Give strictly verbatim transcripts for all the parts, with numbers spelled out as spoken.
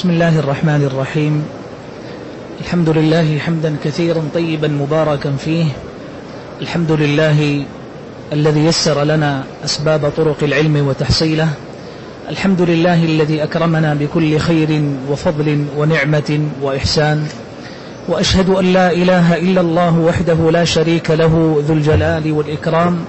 بسم الله الرحمن الرحيم. الحمد لله حمدا كثيرا طيبا مباركا فيه. الحمد لله الذي يسر لنا أسباب طرق العلم وتحصيله. الحمد لله الذي أكرمنا بكل خير وفضل ونعمة وإحسان. وأشهد أن لا إله إلا الله وحده لا شريك له ذو الجلال والإكرام.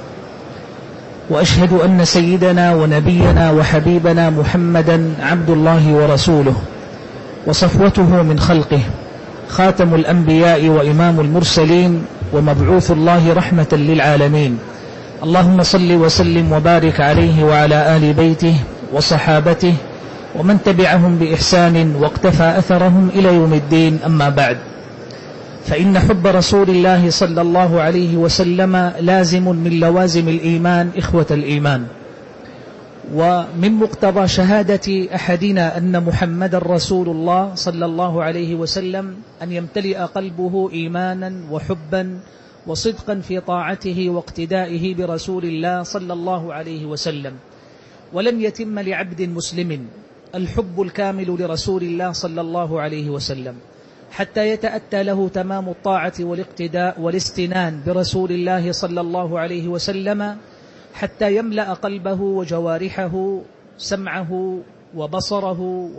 وأشهد أن سيدنا ونبينا وحبيبنا محمدا عبد الله ورسوله وصفوته من خلقه، خاتم الأنبياء وإمام المرسلين ومبعوث الله رحمة للعالمين. اللهم صل وسلم وبارك عليه وعلى آل بيته وصحابته ومن تبعهم بإحسان واقتفى أثرهم إلى يوم الدين. أما بعد، فإن حب رسول الله صلى الله عليه وسلم لازم من لوازم الإيمان إخوة الإيمان. ومن مقتضى شهادة أحدنا أن محمد رسول الله صلى الله عليه وسلم أن يمتلئ قلبه إيمانا وحبا وصدقا في طاعته واقتدائه برسول الله صلى الله عليه وسلم. ولن يتم لعبد مسلم الحب الكامل لرسول الله صلى الله عليه وسلم حتى يتأتى له تمام الطاعة والاقتداء والاستنان برسول الله صلى الله عليه وسلم، حتى يملأ قلبه وجوارحه سمعه وبصره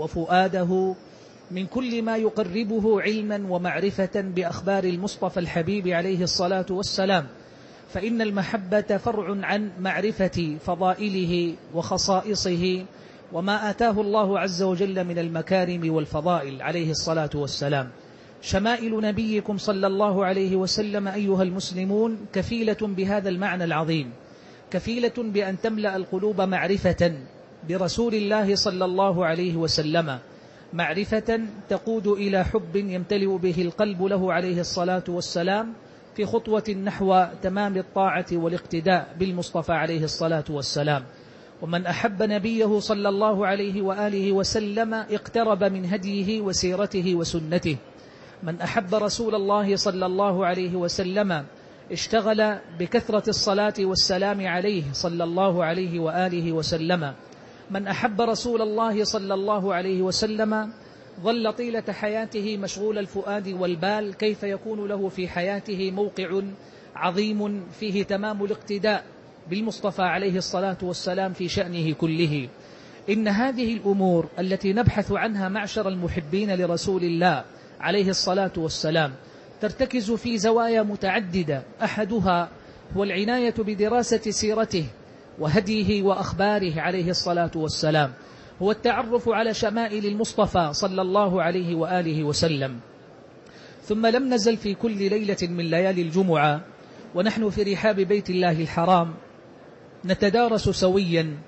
وفؤاده من كل ما يقربه علما ومعرفة بأخبار المصطفى الحبيب عليه الصلاة والسلام. فإن المحبة فرع عن معرفة فضائله وخصائصه وما آتاه الله عز وجل من المكارم والفضائل عليه الصلاة والسلام. شمائل نبيكم صلى الله عليه وسلم أيها المسلمون كفيلة بهذا المعنى العظيم، كفيلة بأن تملأ القلوب معرفة برسول الله صلى الله عليه وسلم، معرفة تقود إلى حب يمتلئ به القلب له عليه الصلاة والسلام في خطوة نحو تمام الطاعة والاقتداء بالمصطفى عليه الصلاة والسلام. ومن أحب نبيه صلى الله عليه وآله وسلم اقترب من هديه وسيرته وسنته. من أحب رسول الله صلى الله عليه وسلم اشتغل بكثرة الصلاة والسلام عليه صلى الله عليه وآله وسلم. من أحب رسول الله صلى الله عليه وسلم ظل طيلة حياته مشغول الفؤاد والبال كيف يكون له في حياته موقع عظيم فيه تمام الاقتداء بالمصطفى عليه الصلاة والسلام في شأنه كله. إن هذه الأمور التي نبحث عنها معشر المحبين لرسول الله عليه الصلاة والسلام ترتكز في زوايا متعددة. أحدها هو العناية بدراسة سيرته وهديه وأخباره عليه الصلاة والسلام، هو التعرف على شمائل المصطفى صلى الله عليه وآله وسلم. ثم لم نزل في كل ليلة من ليالي الجمعة ونحن في رحاب بيت الله الحرام نتدارس سويا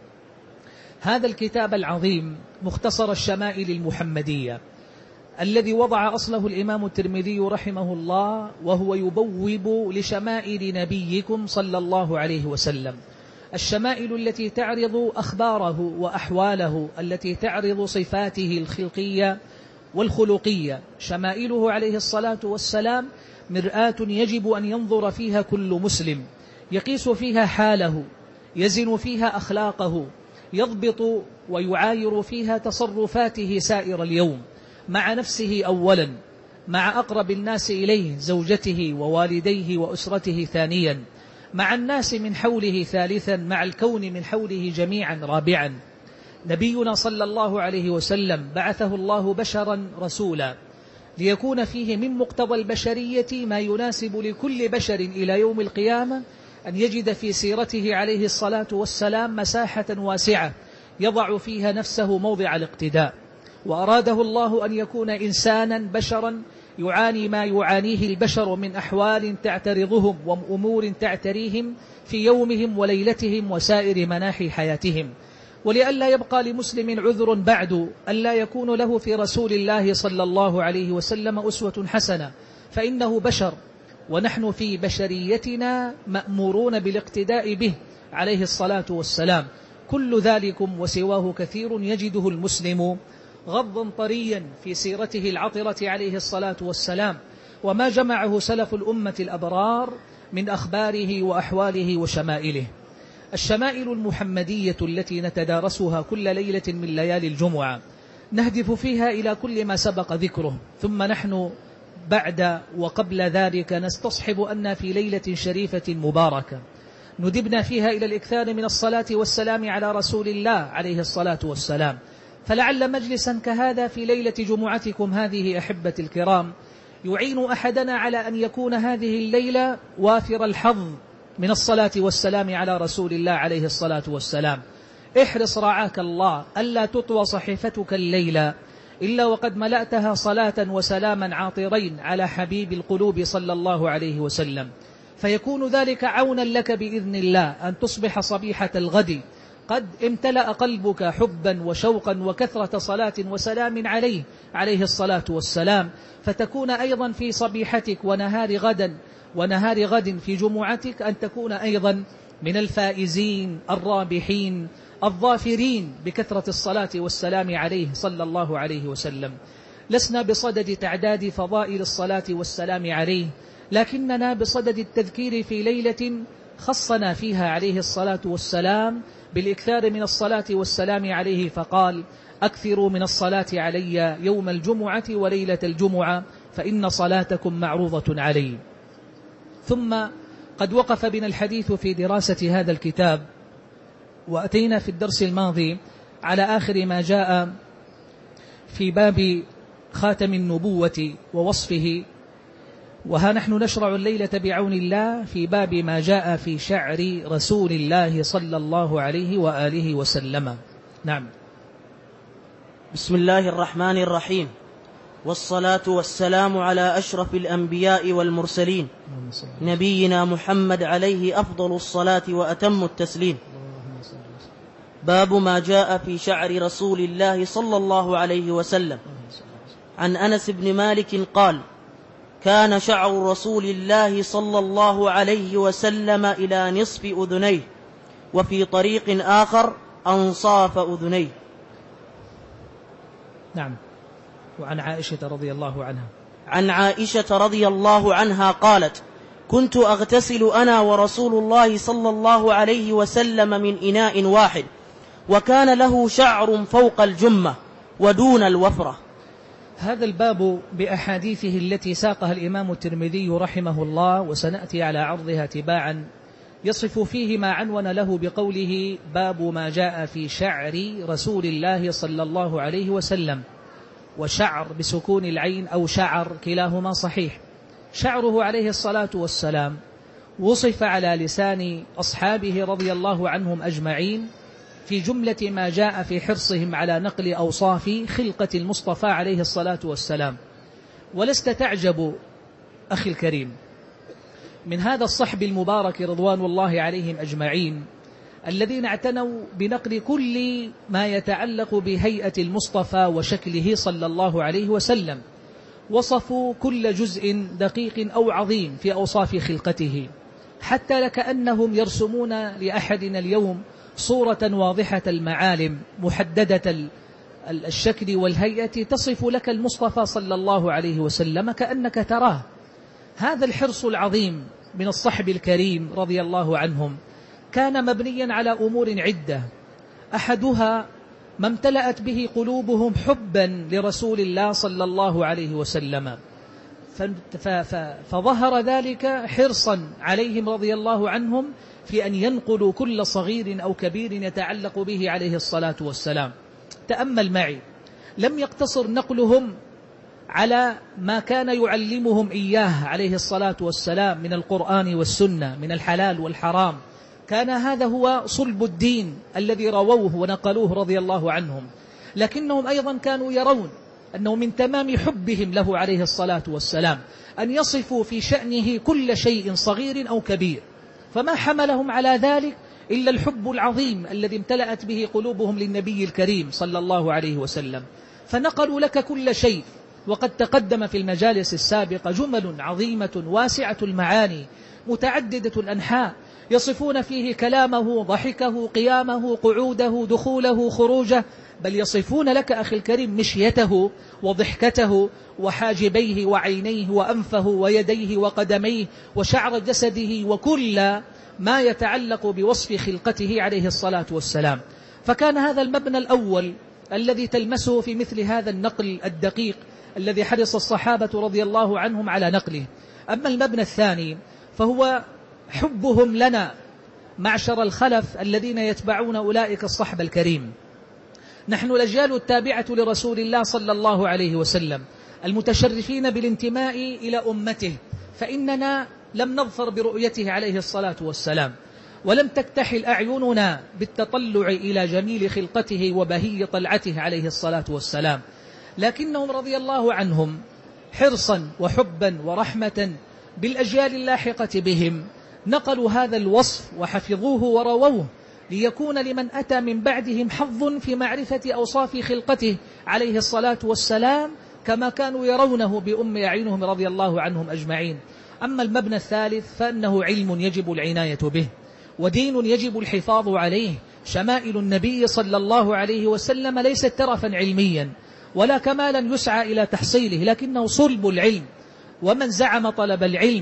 هذا الكتاب العظيم مختصر الشمائل المحمدية الذي وضع أصله الإمام الترمذي رحمه الله، وهو يبوب لشمائل نبيكم صلى الله عليه وسلم، الشمائل التي تعرض أخباره وأحواله، التي تعرض صفاته الخلقية والخلقية. شمائله عليه الصلاة والسلام مرآة يجب أن ينظر فيها كل مسلم، يقيس فيها حاله، يزن فيها أخلاقه، يضبط ويعاير فيها تصرفاته سائر اليوم مع نفسه أولا، مع أقرب الناس إليه زوجته ووالديه وأسرته ثانيا، مع الناس من حوله ثالثا، مع الكون من حوله جميعا رابعا. نبينا صلى الله عليه وسلم بعثه الله بشرا رسولا ليكون فيه من مقتضى البشرية ما يناسب لكل بشر إلى يوم القيامة أن يجد في سيرته عليه الصلاة والسلام مساحة واسعة يضع فيها نفسه موضع الاقتداء. وأراده الله أن يكون إنسانا بشرا يعاني ما يعانيه البشر من أحوال تعترضهم وأمور تعتريهم في يومهم وليلتهم وسائر مناحي حياتهم. ولئلا يبقى لمسلم عذر بعد ألا يكون له في رسول الله صلى الله عليه وسلم أسوة حسنة، فإنه بشر ونحن في بشريتنا مأمورون بالاقتداء به عليه الصلاة والسلام. كل ذلكم وسواه كثير يجده المسلم غضا طريا في سيرته العطرة عليه الصلاة والسلام، وما جمعه سلف الأمة الأبرار من أخباره وأحواله وشمائله. الشمائل المحمدية التي نتدارسها كل ليلة من ليالي الجمعة نهدف فيها إلى كل ما سبق ذكره. ثم نحن بعد وقبل ذلك نستصحب أن في ليلة شريفة مباركة ندبنا فيها إلى الإكثار من الصلاة والسلام على رسول الله عليه الصلاة والسلام. فلعل مجلسا كهذا في ليلة جمعتكم هذه أحبة الكرام يعين أحدنا على أن يكون هذه الليلة وافر الحظ من الصلاة والسلام على رسول الله عليه الصلاة والسلام. احرص رعاك الله ألا تطوى صحيفتك الليلة إلا وقد ملأتها صلاة وسلاما عاطرين على حبيب القلوب صلى الله عليه وسلم، فيكون ذلك عونا لك بإذن الله أن تصبح صبيحة الغد قد امتلأ قلبك حبا وشوقا وكثرة صلاة وسلام عليه عليه الصلاة والسلام، فتكون أيضا في صبيحتك ونهار غدا ونهار غد في جمعتك أن تكون أيضا من الفائزين الرابحين الظافرين بكثرة الصلاة والسلام عليه صلى الله عليه وسلم. لسنا بصدد تعداد فضائل الصلاة والسلام عليه، لكننا بصدد التذكير في ليلة خصنا فيها عليه الصلاة والسلام بالإكثار من الصلاة والسلام عليه، فقال: أكثروا من الصلاة علي يوم الجمعة وليلة الجمعة فإن صلاتكم معروضة علي. ثم قد وقف بنا الحديث في دراسة هذا الكتاب، وأتينا في الدرس الماضي على آخر ما جاء في باب خاتم النبوة ووصفه، وها نحن نشرع الليلة بعون الله في باب ما جاء في شعر رسول الله صلى الله عليه وآله وسلم. نعم. بسم الله الرحمن الرحيم، والصلاة والسلام على أشرف الأنبياء والمرسلين نبينا محمد عليه أفضل الصلاة وأتم التسليم. باب ما جاء في شعر رسول الله صلى الله عليه وسلم. عن أنس بن مالك قال: كان شعر رسول الله صلى الله عليه وسلم إلى نصف أذنيه، وفي طريق آخر أنصاف أذنيه. نعم. وعن عائشة رضي الله عنها عن عائشة رضي الله عنها قالت: كنت أغتسل أنا ورسول الله صلى الله عليه وسلم من إناء واحد، وكان له شعر فوق الجمة ودون الوفرة. هذا الباب بأحاديثه التي ساقها الإمام الترمذي رحمه الله، وسنأتي على عرضها تباعا، يصف فيه ما عنون له بقوله: باب ما جاء في شعر رسول الله صلى الله عليه وسلم. وشعر بسكون العين أو شعر كلاهما صحيح. شعره عليه الصلاة والسلام وصف على لسان أصحابه رضي الله عنهم أجمعين في جملة ما جاء في حرصهم على نقل أوصاف خلقة المصطفى عليه الصلاة والسلام. ولست تعجب أخي الكريم من هذا الصحب المبارك رضوان الله عليهم أجمعين الذين اعتنوا بنقل كل ما يتعلق بهيئة المصطفى وشكله صلى الله عليه وسلم، وصفوا كل جزء دقيق أو عظيم في أوصاف خلقته، حتى لكأنهم يرسمون لأحدنا اليوم صورة واضحة المعالم محددة الشكل والهيئة تصف لك المصطفى صلى الله عليه وسلم كأنك تراه. هذا الحرص العظيم من الصحب الكريم رضي الله عنهم كان مبنيا على أمور عدة، أحدها ما امتلأت به قلوبهم حبا لرسول الله صلى الله عليه وسلم، فظهر ذلك حرصا عليهم رضي الله عنهم في أن ينقلوا كل صغير أو كبير يتعلق به عليه الصلاة والسلام. تأمل معي، لم يقتصر نقلهم على ما كان يعلمهم إياه عليه الصلاة والسلام من القرآن والسنة، من الحلال والحرام، كان هذا هو صلب الدين الذي رووه ونقلوه رضي الله عنهم، لكنهم أيضا كانوا يرون أنه من تمام حبهم له عليه الصلاة والسلام أن يصفوا في شأنه كل شيء صغير أو كبير، فما حملهم على ذلك إلا الحب العظيم الذي امتلأت به قلوبهم للنبي الكريم صلى الله عليه وسلم، فنقلوا لك كل شيء. وقد تقدم في المجالس السابقة جمل عظيمة واسعة المعاني متعددة الأنحاء يصفون فيه كلامه، ضحكه، قيامه، قعوده، دخوله، خروجه، بل يصفون لك أخي الكريم مشيته وضحكته وحاجبيه وعينيه وأنفه ويديه وقدميه وشعر جسده وكل ما يتعلق بوصف خلقته عليه الصلاة والسلام. فكان هذا المبنى الأول الذي تلمسه في مثل هذا النقل الدقيق الذي حرص الصحابة رضي الله عنهم على نقله. أما المبنى الثاني فهو حبهم لنا معشر الخلف الذين يتبعون أولئك الصحب الكريم. نحن الأجيال التابعة لرسول الله صلى الله عليه وسلم المتشرفين بالانتماء إلى أمته، فإننا لم نظفر برؤيته عليه الصلاة والسلام، ولم تكتحل أعيننا بالتطلع إلى جميل خلقته وبهي طلعته عليه الصلاة والسلام، لكنهم رضي الله عنهم حرصا وحبا ورحمة بالأجيال اللاحقة بهم نقلوا هذا الوصف وحفظوه ورووه، ليكون لمن أتى من بعدهم حظ في معرفة أوصاف خلقته عليه الصلاة والسلام كما كانوا يرونه بأم أعينهم رضي الله عنهم أجمعين. أما المبنى الثالث فإنه علم يجب العناية به، ودين يجب الحفاظ عليه. شمائل النبي صلى الله عليه وسلم ليست ترفا علميا ولا كمالا يسعى إلى تحصيله، لكنه صلب العلم، ومن زعم طلب العلم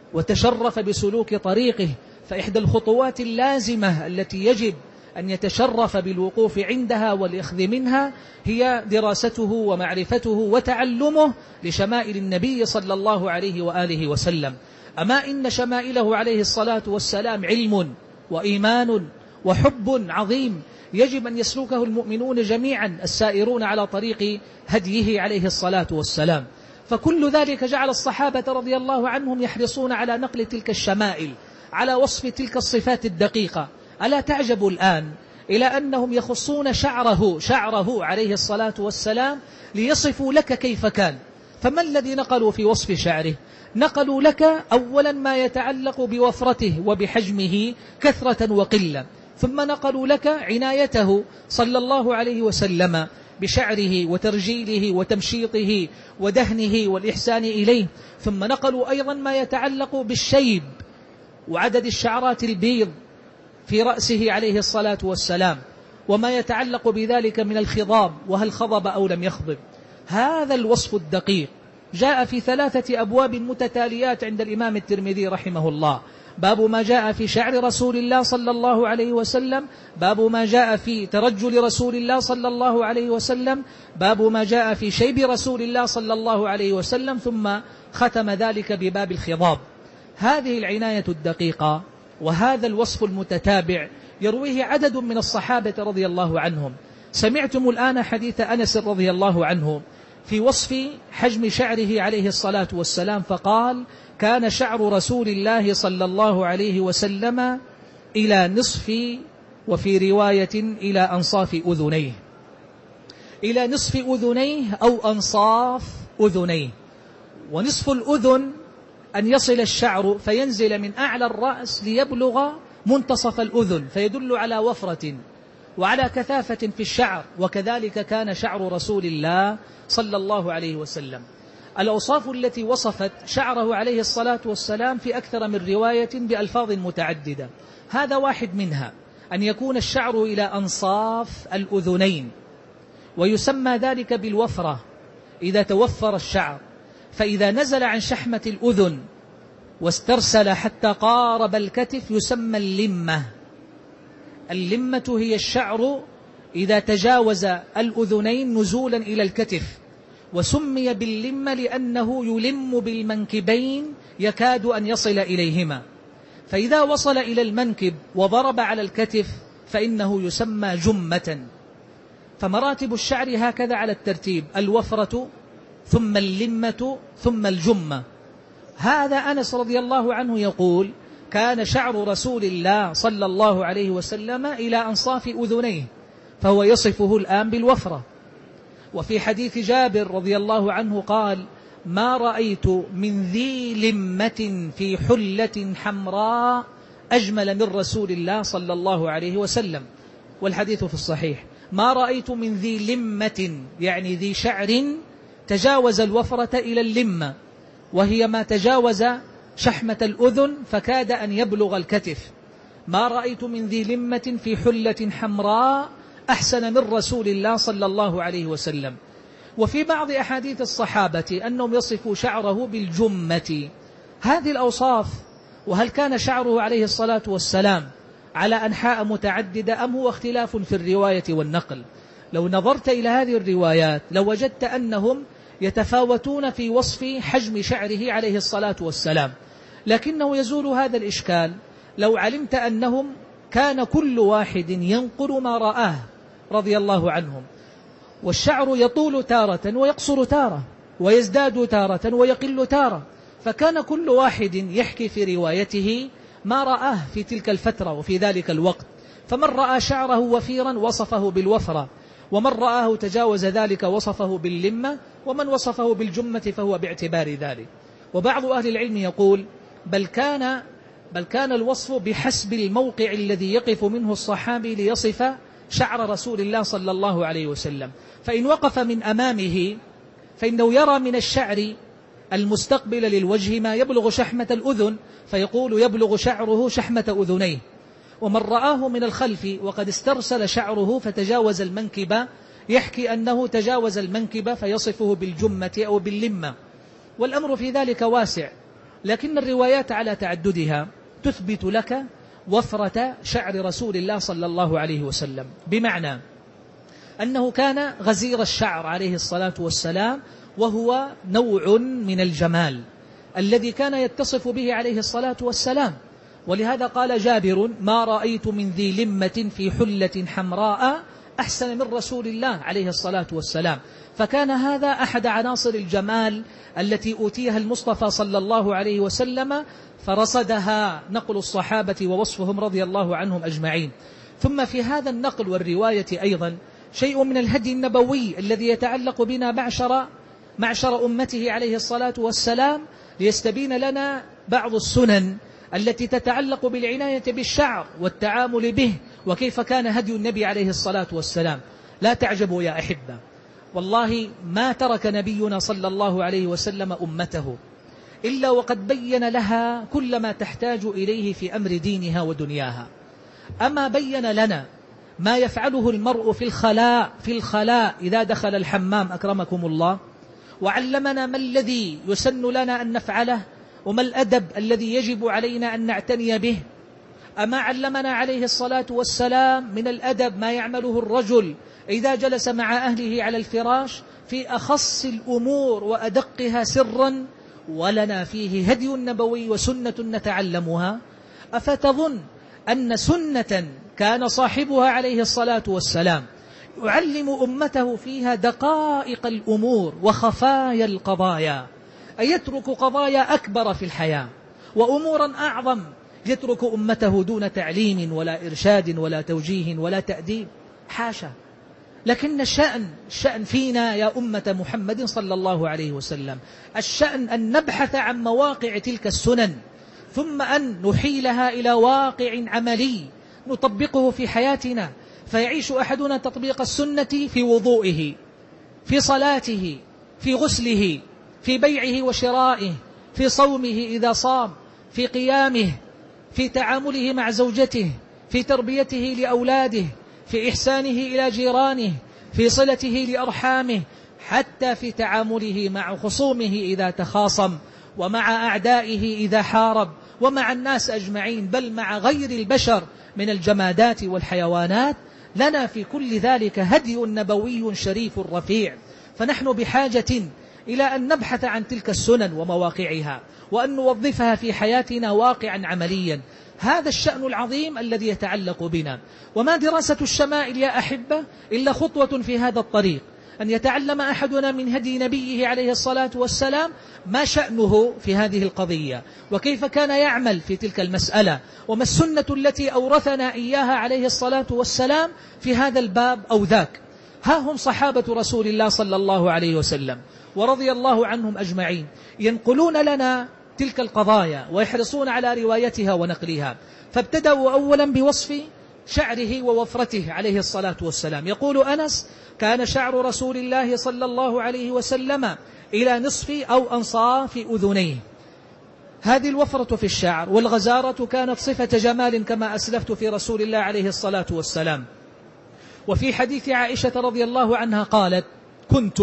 وتشرف بسلوك طريقه فإحدى الخطوات اللازمة التي يجب أن يتشرف بالوقوف عندها والإخذ منها هي دراسته ومعرفته وتعلمه لشمائل النبي صلى الله عليه وآله وسلم. أما إن شمائله عليه الصلاة والسلام علم وإيمان وحب عظيم يجب أن يسلكه المؤمنون جميعا السائرون على طريق هديه عليه الصلاة والسلام. فكل ذلك جعل الصحابة رضي الله عنهم يحرصون على نقل تلك الشمائل، على وصف تلك الصفات الدقيقة. ألا تعجب الآن إلى أنهم يخصون شعره شعره عليه الصلاة والسلام ليصفوا لك كيف كان. فما الذي نقلوا في وصف شعره؟ نقلوا لك أولا ما يتعلق بوفرته وبحجمه كثرة وقلة، ثم نقلوا لك عنايته صلى الله عليه وسلم بشعره وترجيله وتمشيطه ودهنه والإحسان إليه، ثم نقلوا أيضا ما يتعلق بالشيب وعدد الشعرات البيض في رأسه عليه الصلاة والسلام، وما يتعلق بذلك من الخضاب وهل خضب أو لم يخضب. هذا الوصف الدقيق جاء في ثلاثة أبواب متتاليات عند الإمام الترمذي رحمه الله: باب ما جاء في شعر رسول الله صلى الله عليه وسلم، باب ما جاء في ترجل رسول الله صلى الله عليه وسلم، باب ما جاء في شيب رسول الله صلى الله عليه وسلم، ثم ختم ذلك بباب الخضاب. هذه العناية الدقيقة وهذا الوصف المتتابع يرويه عدد من الصحابة رضي الله عنهم. سمعتم الآن حديث أنس رضي الله عنه في وصف حجم شعره عليه الصلاة والسلام، فقال: كان شعر رسول الله صلى الله عليه وسلم إلى نصف، وفي رواية إلى أنصاف أذنيه، إلى نصف أذنيه أو أنصاف أذنيه. ونصف الأذن أن يصل الشعر فينزل من أعلى الرأس ليبلغ منتصف الأذن، فيدل على وفرة وعلى كثافة في الشعر، وكذلك كان شعر رسول الله صلى الله عليه وسلم. الأوصاف التي وصفت شعره عليه الصلاة والسلام في أكثر من رواية بألفاظ متعددة، هذا واحد منها: أن يكون الشعر إلى أنصاف الأذنين، ويسمى ذلك بالوفرة إذا توفر الشعر، فإذا نزل عن شحمة الأذن واسترسل حتى قارب الكتف يسمى اللمة. اللمة هي الشعر إذا تجاوز الأذنين نزولا إلى الكتف، وسمي باللمة لأنه يلم بالمنكبين يكاد أن يصل إليهما، فإذا وصل إلى المنكب وضرب على الكتف فإنه يسمى جمة. فمراتب الشعر هكذا على الترتيب: الوفرة ثم اللمة ثم الجمة. هذا أنس رضي الله عنه يقول: كان شعر رسول الله صلى الله عليه وسلم إلى أنصاف أذنيه، فهو يصفه الآن بالوفرة. وفي حديث جابر رضي الله عنه قال: ما رأيت من ذي لمة في حلة حمراء أجمل من رسول الله صلى الله عليه وسلم. والحديث في الصحيح: ما رأيت من ذي لمة، يعني ذي شعر تجاوز الوفرة إلى اللمة، وهي ما تجاوز شحمة الأذن فكاد أن يبلغ الكتف. ما رأيت من ذي لمة في حلة حمراء أحسن من رسول الله صلى الله عليه وسلم. وفي بعض أحاديث الصحابة أنهم يصفوا شعره بالجمة. هذه الأوصاف، وهل كان شعره عليه الصلاة والسلام على أنحاء متعددة أم هو اختلاف في الرواية والنقل؟ لو نظرت إلى هذه الروايات لوجدت أنهم يتفاوتون في وصف حجم شعره عليه الصلاة والسلام، لكنه يزول هذا الإشكال لو علمت أنهم كان كل واحد ينقل ما رآه رضي الله عنهم، والشعر يطول تارة ويقصر تارة، ويزداد تارة ويقل تارة، فكان كل واحد يحكي في روايته ما رآه في تلك الفترة وفي ذلك الوقت، فمن رأى شعره وفيرا وصفه بالوفرة، ومن رآه تجاوز ذلك وصفه باللمة، ومن وصفه بالجمة فهو باعتبار ذلك. وبعض أهل العلم يقول بل كان, بل كان الوصف بحسب الموقع الذي يقف منه الصحابي ليصف شعر رسول الله صلى الله عليه وسلم، فإن وقف من أمامه فإنه يرى من الشعر المستقبل للوجه ما يبلغ شحمة الأذن، فيقول يبلغ شعره شحمة أذنيه. ومن رآه من الخلف وقد استرسل شعره فتجاوز المنكب يحكي أنه تجاوز المنكب فيصفه بالجمة أو باللمة. والأمر في ذلك واسع، لكن الروايات على تعددها تثبت لك وفرة شعر رسول الله صلى الله عليه وسلم، بمعنى أنه كان غزير الشعر عليه الصلاة والسلام، وهو نوع من الجمال الذي كان يتصف به عليه الصلاة والسلام. ولهذا قال جابر ما رأيت من ذي لمة في حلة حمراء أحسن من رسول الله عليه الصلاة والسلام. فكان هذا أحد عناصر الجمال التي أوتيها المصطفى صلى الله عليه وسلم، فرصدها نقل الصحابة ووصفهم رضي الله عنهم أجمعين. ثم في هذا النقل والرواية أيضا شيء من الهدي النبوي الذي يتعلق بنا معشر, معشر أمته عليه الصلاة والسلام، ليستبين لنا بعض السنن التي تتعلق بالعناية بالشعر والتعامل به، وكيف كان هدي النبي عليه الصلاة والسلام. لا تعجبوا يا أحبة، والله ما ترك نبينا صلى الله عليه وسلم أمته إلا وقد بين لها كل ما تحتاج إليه في أمر دينها ودنياها. أما بين لنا ما يفعله المرء في الخلاء في الخلاء إذا دخل الحمام أكرمكم الله، وعلمنا ما الذي يسن لنا أن نفعله وما الأدب الذي يجب علينا أن نعتني به. أما علمنا عليه الصلاة والسلام من الأدب ما يعمله الرجل إذا جلس مع أهله على الفراش في أخص الأمور وأدقها سرا، ولنا فيه هدي نبوي وسنة نتعلمها. أفتظن أن سنة كان صاحبها عليه الصلاة والسلام يعلم أمته فيها دقائق الأمور وخفايا القضايا، أن يترك قضايا أكبر في الحياة وأمورا أعظم يترك أمته دون تعليم ولا إرشاد ولا توجيه ولا تأديب؟ حاشا. لكن الشأن الشأن فينا يا أمة محمد صلى الله عليه وسلم، الشأن أن نبحث عن مواقع تلك السنن، ثم أن نحيلها إلى واقع عملي نطبقه في حياتنا، فيعيش أحدنا تطبيق السنة في وضوئه، في صلاته، في غسله، في بيعه وشرائه، في صومه إذا صام، في قيامه، في تعامله مع زوجته، في تربيته لأولاده، في إحسانه إلى جيرانه، في صلته لأرحامه، حتى في تعامله مع خصومه إذا تخاصم، ومع أعدائه إذا حارب، ومع الناس أجمعين، بل مع غير البشر من الجمادات والحيوانات. لنا في كل ذلك هدي نبوي شريف رفيع، فنحن بحاجة إلى أن نبحث عن تلك السنن ومواقعها، وأن نوظفها في حياتنا واقعا عمليا. هذا الشأن العظيم الذي يتعلق بنا. وما دراسة الشمائل يا أحبة إلا خطوة في هذا الطريق، أن يتعلم أحدنا من هدي نبيه عليه الصلاة والسلام ما شأنه في هذه القضية، وكيف كان يعمل في تلك المسألة، وما السنة التي أورثنا إياها عليه الصلاة والسلام في هذا الباب أو ذاك. ها هم صحابة رسول الله صلى الله عليه وسلم ورضي الله عنهم أجمعين ينقلون لنا تلك القضايا ويحرصون على روايتها ونقلها. فابتدأوا أولا بوصف شعره ووفرته عليه الصلاة والسلام. يقول أنس كان شعر رسول الله صلى الله عليه وسلم إلى نصف أو أنصاف أذنيه. هذه الوفرة في الشعر والغزارة كانت صفة جمال كما أسلفت في رسول الله عليه الصلاة والسلام. وفي حديث عائشة رضي الله عنها قالت كنت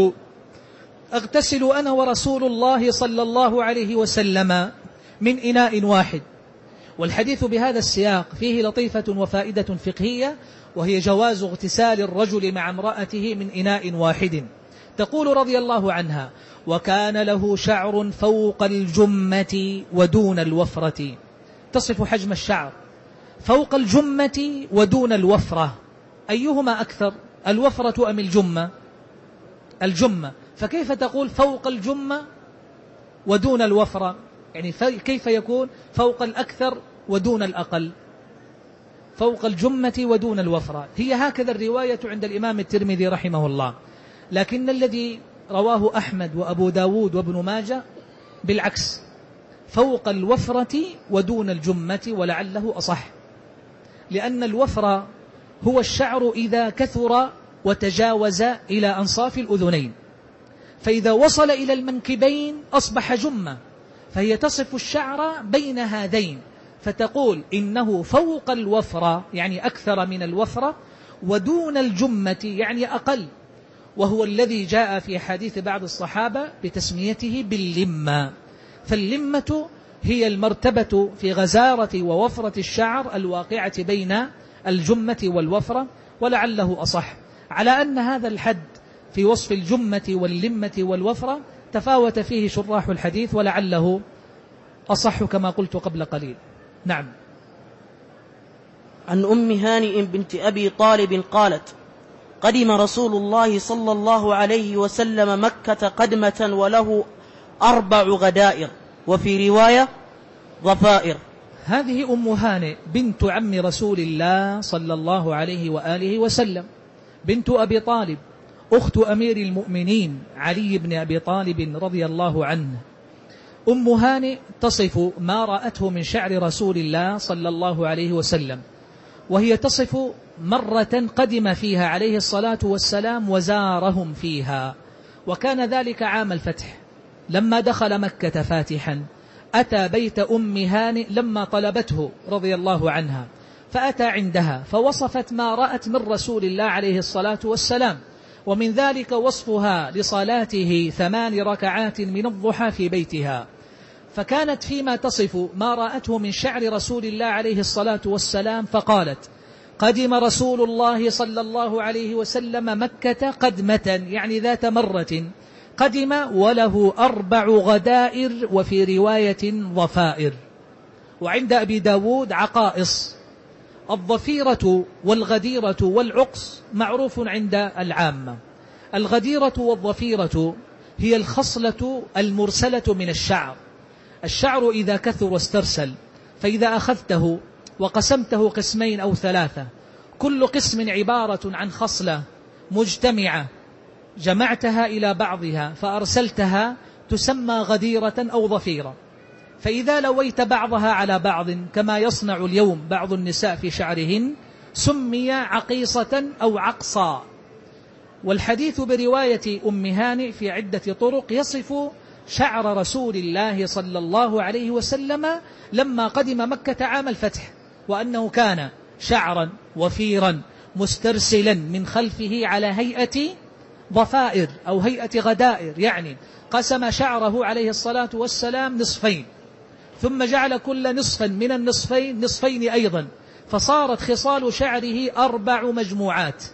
أغتسل أنا ورسول الله صلى الله عليه وسلم من إناء واحد، والحديث بهذا السياق فيه لطيفة وفائدة فقهية، وهي جواز اغتسال الرجل مع امرأته من إناء واحد. تقول رضي الله عنها: وكان له شعر فوق الجمة ودون الوفرة. تصف حجم الشعر فوق الجمة ودون الوفرة، أيهما أكثر، الوفرة أم الجمة؟ الجمة. فكيف تقول فوق الجمة ودون الوفرة؟ يعني كيف يكون فوق الأكثر ودون الأقل؟ فوق الجمة ودون الوفرة، هي هكذا الرواية عند الإمام الترمذي رحمه الله. لكن الذي رواه أحمد وأبو داود وابن ماجه بالعكس، فوق الوفرة ودون الجمة، ولعله أصح، لأن الوفرة هو الشعر إذا كثر وتجاوز إلى أنصاف الأذنين، فإذا وصل إلى المنكبين أصبح جمة، فهي تصف الشعر بين هذين، فتقول إنه فوق الوفرة يعني أكثر من الوفرة، ودون الجمة يعني أقل، وهو الذي جاء في حديث بعض الصحابة بتسميته باللمة. فاللمة هي المرتبة في غزارة ووفرة الشعر الواقعة بين الجمة والوفرة، ولعله أصح، على أن هذا الحد في وصف الجمة واللمة والوفرة تفاوت فيه شراح الحديث، ولعله أصح كما قلت قبل قليل. نعم. عن أم هانئ بنت أبي طالب قالت: قدم رسول الله صلى الله عليه وسلم مكة قدمة وله أربع غدائر، وفي رواية ضفائر. هذه أم هانئ بنت عم رسول الله صلى الله عليه وآله وسلم، بنت أبي طالب، أخت أمير المؤمنين علي بن أبي طالب رضي الله عنه. أم هانئ تصف ما رأته من شعر رسول الله صلى الله عليه وسلم، وهي تصف مرة قدم فيها عليه الصلاة والسلام وزارهم فيها، وكان ذلك عام الفتح، لما دخل مكة فاتحا أتى بيت أم هانئ لما طلبته رضي الله عنها، فأتى عندها فوصفت ما رأت من رسول الله عليه الصلاة والسلام، ومن ذلك وصفها لصلاته ثمان ركعات من الضحى في بيتها. فكانت فيما تصف ما رأته من شعر رسول الله عليه الصلاة والسلام، فقالت: قدم رسول الله صلى الله عليه وسلم مكة قدمة، يعني ذات مرة، قدم وله أربع غدائر، وفي رواية ضفائر. وعند أبي داود عقائص. الضفيرة والغديرة والعقص معروف عند العامة. الغديرة والضفيرة هي الخصلة المرسلة من الشعر. الشعر إذا كثر واسترسل، فإذا أخذته وقسمته قسمين أو ثلاثة، كل قسم عبارة عن خصلة مجتمعة جمعتها إلى بعضها فأرسلتها، تسمى غديرة أو ضفيرة. فإذا لويت بعضها على بعض كما يصنع اليوم بعض النساء في شعرهن، سمي عقيصة أو عقصا. والحديث برواية أم هانئ في عدة طرق يصف شعر رسول الله صلى الله عليه وسلم لما قدم مكة عام الفتح، وأنه كان شعرا وفيرا مسترسلا من خلفه على هيئة ضفائر أو هيئة غدائر، يعني قسم شعره عليه الصلاة والسلام نصفين، ثم جعل كل نصف من النصفين نصفين أيضا، فصارت خصال شعره أربع مجموعات،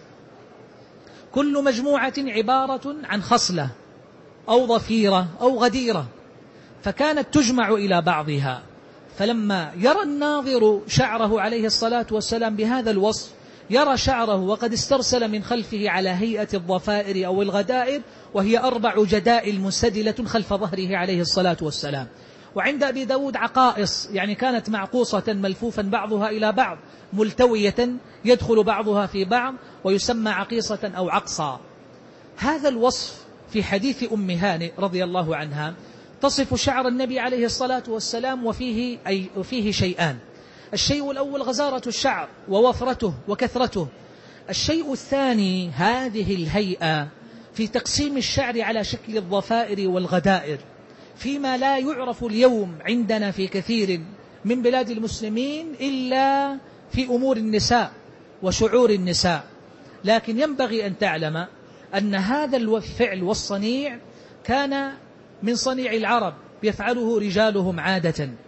كل مجموعة عبارة عن خصلة أو ضفيرة أو غديرة، فكانت تجمع إلى بعضها. فلما يرى الناظر شعره عليه الصلاة والسلام بهذا الوصف، يرى شعره وقد استرسل من خلفه على هيئة الضفائر أو الغدائر، وهي أربع جدائل مسدلة خلف ظهره عليه الصلاة والسلام. وعند أبي داود عقائص، يعني كانت معقوصة ملفوفا بعضها إلى بعض ملتوية يدخل بعضها في بعض، ويسمى عقيصة أو عقصا. هذا الوصف في حديث أم هانئ رضي الله عنها تصف شعر النبي عليه الصلاة والسلام، وفيه, أي وفيه شيئان: الشيء الأول غزارة الشعر ووفرته وكثرته. الشيء الثاني هذه الهيئة في تقسيم الشعر على شكل الضفائر والغدائر، فيما لا يعرف اليوم عندنا في كثير من بلاد المسلمين إلا في أمور النساء وشعور النساء. لكن ينبغي أن تعلم أن هذا الفعل والصنيع كان من صنيع العرب، يفعله رجالهم عادة،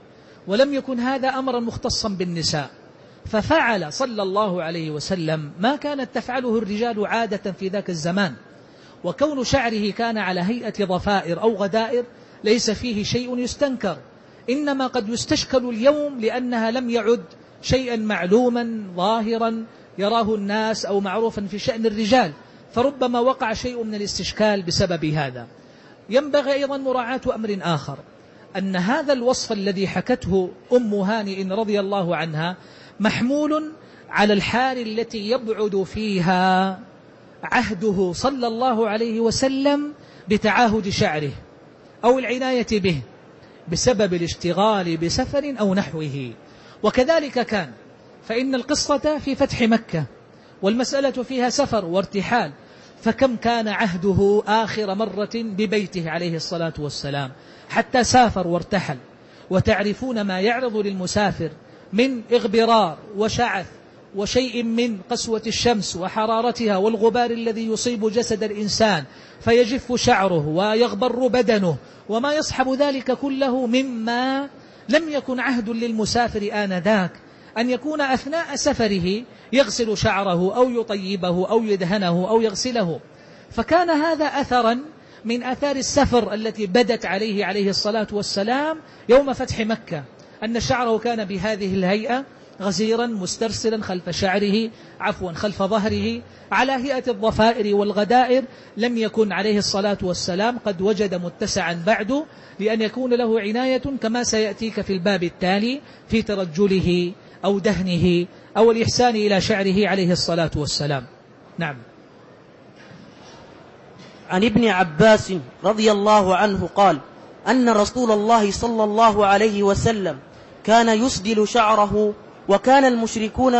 ولم يكن هذا أمرا مختصا بالنساء، ففعل صلى الله عليه وسلم ما كانت تفعله الرجال عادة في ذاك الزمان. وكون شعره كان على هيئة ضفائر أو غدائر ليس فيه شيء يستنكر، إنما قد يستشكل اليوم لأنها لم يعد شيئا معلوما ظاهرا يراه الناس أو معروفا في شأن الرجال، فربما وقع شيء من الاستشكال بسبب هذا. ينبغي أيضا مراعاة أمر آخر، أن هذا الوصف الذي حكته أم هانئ رضي الله عنها محمول على الحال التي يبعد فيها عهده صلى الله عليه وسلم بتعاهد شعره أو العناية به بسبب الاشتغال بسفر أو نحوه. وكذلك كان، فإن القصة في فتح مكة والمسألة فيها سفر وارتحال، فكم كان عهده آخر مرة ببيته عليه الصلاة والسلام حتى سافر وارتحل. وتعرفون ما يعرض للمسافر من اغبرار وشعث وشيء من قسوة الشمس وحرارتها والغبار الذي يصيب جسد الإنسان فيجف شعره ويغبر بدنه، وما يصحب ذلك كله مما لم يكن عهد للمسافر آنذاك أن يكون أثناء سفره يغسل شعره أو يطيبه أو يدهنه أو يغسله. فكان هذا أثرا من أثار السفر التي بدت عليه عليه الصلاة والسلام يوم فتح مكة، أن شعره كان بهذه الهيئة غزيرا مسترسلا خلف شعره عفوا خلف ظهره على هيئة الضفائر والغدائر. لم يكن عليه الصلاة والسلام قد وجد متسعا بعد لأن يكون له عناية كما سيأتيك في الباب التالي في ترجله أو دهنه أو الإحسان إلى شعره عليه الصلاة والسلام. نعم. عن ابن عباس رضي الله عنه قال أن رسول الله صلى الله عليه وسلم كان يسدل شعره، وكان المشركون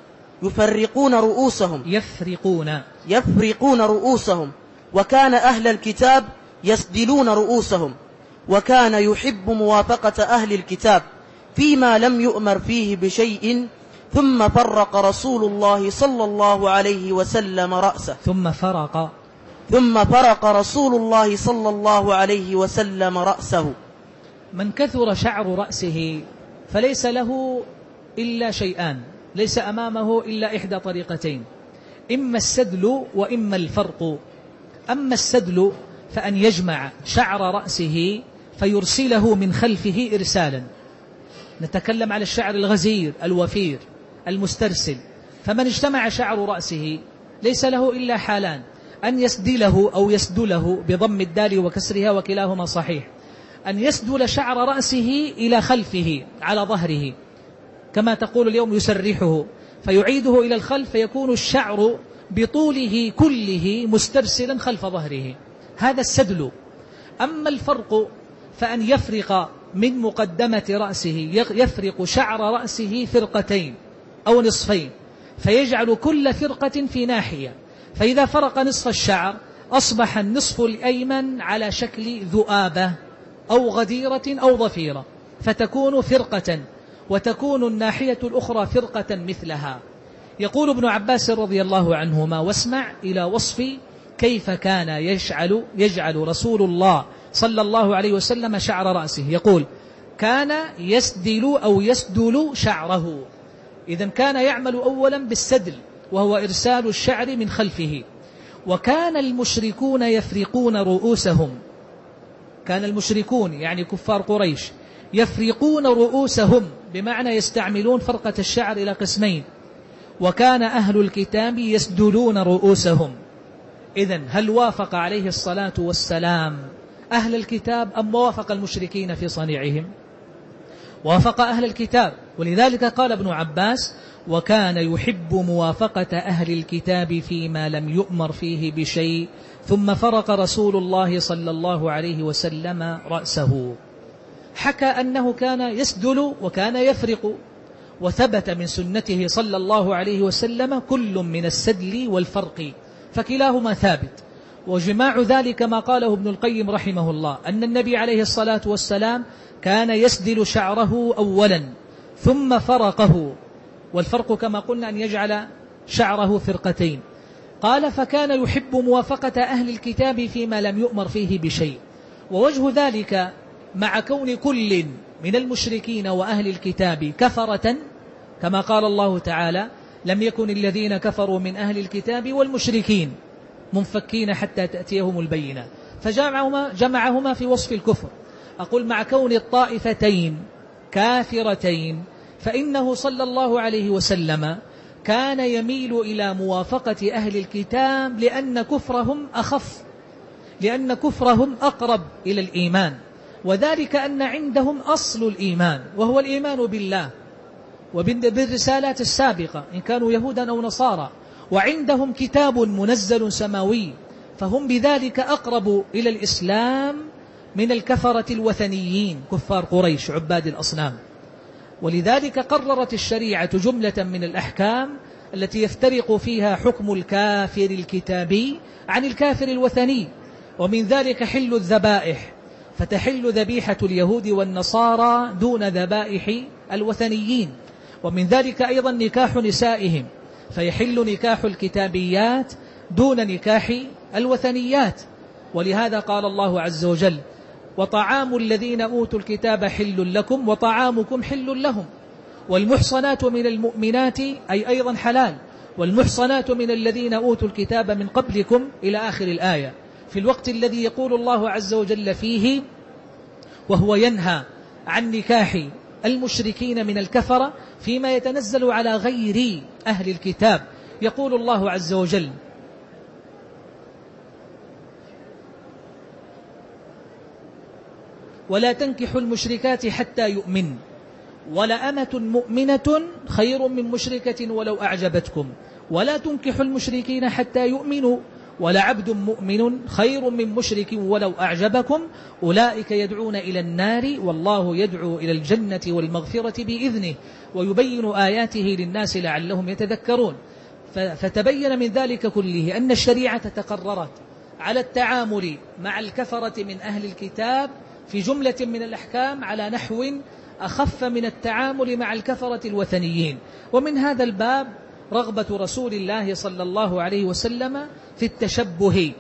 يفرقون رؤوسهم يفرقون يفرقون رؤوسهم وكان أهل الكتاب يسدلون رؤوسهم، وكان يحب موافقة أهل الكتاب فيما لم يؤمر فيه بشيء، ثم فرق رسول الله صلى الله عليه وسلم رأسه ثم فرق ثم فرق رسول الله صلى الله عليه وسلم رأسه. من كثر شعر رأسه فليس له إلا شيئان، ليس أمامه إلا إحدى طريقتين، إما السدل وإما الفرق. أما السدل فأن يجمع شعر رأسه فيرسله من خلفه إرسالا. نتكلم على الشعر الغزير الوفير المسترسل، فمن اجتمع شعر رأسه ليس له إلا حالان، أن يسدله أو يسدله بضم الدال وكسرها وكلاهما صحيح، أن يسدل شعر رأسه إلى خلفه على ظهره كما تقول اليوم يسرحه فيعيده إلى الخلف، فيكون الشعر بطوله كله مسترسلا خلف ظهره، هذا السدل. أما الفرق فأن يفرق من مقدمة رأسه، يفرق شعر رأسه فرقتين أو نصفين، فيجعل كل فرقة في ناحية، فإذا فرق نصف الشعر أصبح النصف الأيمن على شكل ذؤابة أو غديرة أو ضفيرة، فتكون فرقة، وتكون الناحية الأخرى فرقة مثلها. يقول ابن عباس رضي الله عنهما: واسمع إلى وصف كيف كان يجعل, يجعل رسول الله صلى الله عليه وسلم شعر رأسه. يقول: كان يسدل أو يسدل شعره، إذن كان يعمل أولا بالسدل وهو إرسال الشعر من خلفه. وكان المشركون يفرقون رؤوسهم، كان المشركون يعني كفار قريش يفرقون رؤوسهم بمعنى يستعملون فرقة الشعر إلى قسمين، وكان أهل الكتاب يسدلون رؤوسهم. إذن هل وافق عليه الصلاة والسلام أهل الكتاب أم وافق المشركين في صنيعهم؟ وافق أهل الكتاب، ولذلك قال ابن عباس: وكان يحب موافقة أهل الكتاب فيما لم يؤمر فيه بشيء، ثم فرق رسول الله صلى الله عليه وسلم رأسه. حكى أنه كان يسدل وكان يفرق، وثبت من سنته صلى الله عليه وسلم كل من السدل والفرق، فكلاهما ثابت. وجماع ذلك ما قاله ابن القيم رحمه الله، أن النبي عليه الصلاة والسلام كان يسدل شعره أولا ثم فرقه، والفرق كما قلنا أن يجعل شعره فرقتين. قال: فكان يحب موافقة أهل الكتاب فيما لم يؤمر فيه بشيء. ووجه ذلك مع كون كل من المشركين وأهل الكتاب كفرة كما قال الله تعالى لم يكن الذين كفروا من أهل الكتاب والمشركين منفكين حتى تأتيهم البينة، فجمعهما جمعهما في وصف الكفر. أقول مع كون الطائفتين كافرتين فإنه صلى الله عليه وسلم كان يميل إلى موافقة أهل الكتاب لأن كفرهم أخف، لأن كفرهم أقرب إلى الإيمان، وذلك أن عندهم أصل الإيمان وهو الإيمان بالله وبالرسالات السابقة إن كانوا يهودا أو نصارى، وعندهم كتاب منزل سماوي، فهم بذلك أقرب إلى الإسلام من الكفرة الوثنيين كفار قريش عباد الأصنام. ولذلك قررت الشريعة جملة من الأحكام التي يفترق فيها حكم الكافر الكتابي عن الكافر الوثني، ومن ذلك حل الذبائح، فتحل ذبيحة اليهود والنصارى دون ذبائح الوثنيين، ومن ذلك أيضا نكاح نسائهم، فيحل نكاح الكتابيات دون نكاح الوثنيات. ولهذا قال الله عز وجل وطعام الذين أوتوا الكتاب حل لكم وطعامكم حل لهم، والمحصنات من المؤمنات أي أيضا حلال، والمحصنات من الذين أوتوا الكتاب من قبلكم إلى آخر الآية، في الوقت الذي يقول الله عز وجل فيه وهو ينهى عن نكاح المشركين من الكفرة فيما يتنزل على غير أهل الكتاب. يقول الله عز وجل ولا تنكحوا المشركات حتى يؤمن ولأمة مؤمنة خير من مشركة ولو أعجبتكم ولا تنكحوا المشركين حتى يؤمنوا ولعبد مؤمن خير من مشرك ولو أعجبكم أولئك يدعون إلى النار والله يدعو إلى الجنة والمغفرة بإذنه ويبين آياته للناس لعلهم يتذكرون. فتبين من ذلك كله أن الشريعة تقررت على التعامل مع الكفرة من أهل الكتاب في جملة من الأحكام على نحو أخف من التعامل مع الكفرة الوثنيين. ومن هذا الباب رغبة رسول الله صلى الله عليه وسلم في التشبه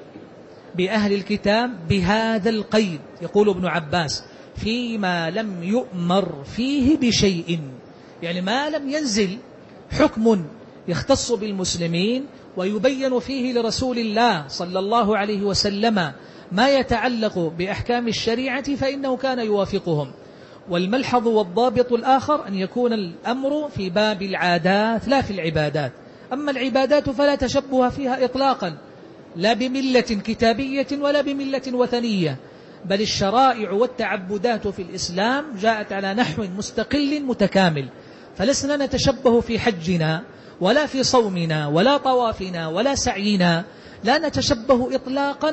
بأهل الكتاب بهذا القيد. يقول ابن عباس فيما لم يؤمر فيه بشيء، يعني ما لم ينزل حكم يختص بالمسلمين ويبين فيه لرسول الله صلى الله عليه وسلم ما يتعلق بأحكام الشريعة فإنه كان يوافقهم. والملحظ والضابط الآخر أن يكون الأمر في باب العادات لا في العبادات. أما العبادات فلا تشبه فيها إطلاقا لا بملة كتابية ولا بملة وثنية، بل الشرائع والتعبدات في الإسلام جاءت على نحو مستقل متكامل، فلسنا نتشبه في حجنا ولا في صومنا ولا طوافنا ولا سعينا، لا نتشبه إطلاقا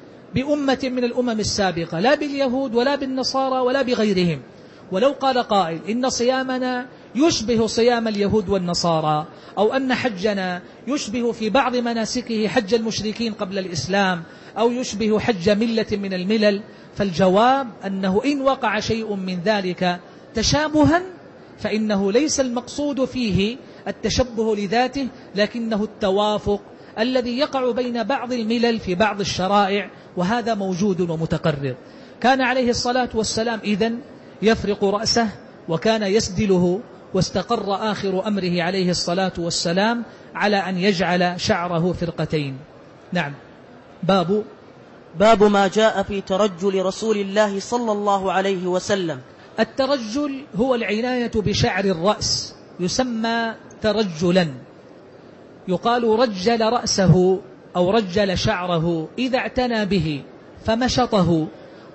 بأمة من الأمم السابقة لا باليهود ولا بالنصارى ولا بغيرهم. ولو قال قائل إن صيامنا يشبه صيام اليهود والنصارى أو أن حجنا يشبه في بعض مناسكه حج المشركين قبل الإسلام أو يشبه حج ملة من الملل، فالجواب أنه إن وقع شيء من ذلك تشابها فإنه ليس المقصود فيه التشبه لذاته، لكنه التوافق الذي يقع بين بعض الملل في بعض الشرائع، وهذا موجود ومتقرر. كان عليه الصلاة والسلام إذن يفرق رأسه وكان يسدله، واستقر آخر أمره عليه الصلاة والسلام على أن يجعل شعره فرقتين. نعم. باب باب ما جاء في ترجل رسول الله صلى الله عليه وسلم. الترجل هو العناية بشعر الرأس، يسمى ترجلا. يقال رجل رأسه أو رجل شعره إذا اعتنى به فمشطه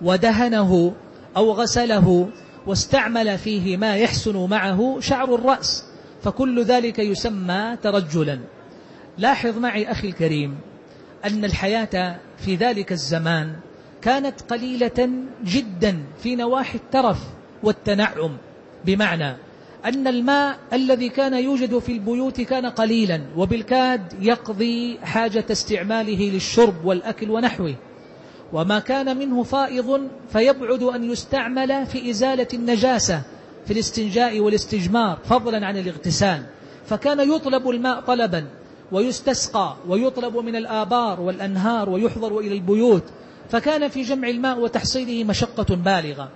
ودهنه أو غسله واستعمل فيه ما يحسن معه شعر الرأس، فكل ذلك يسمى ترجلا. لاحظ معي أخي الكريم أن الحياة في ذلك الزمان كانت قليلة جدا في نواحي الترف والتنعم، بمعنى أن الماء الذي كان يوجد في البيوت كان قليلا وبالكاد يقضي حاجة استعماله للشرب والأكل ونحوه، وما كان منه فائض فيبعد أن يستعمل في إزالة النجاسة في الاستنجاء والاستجمار فضلا عن الاغتسال، فكان يطلب الماء طلبا ويستسقى ويطلب من الآبار والأنهار ويحضر إلى البيوت، فكان في جمع الماء وتحصيله مشقة بالغة.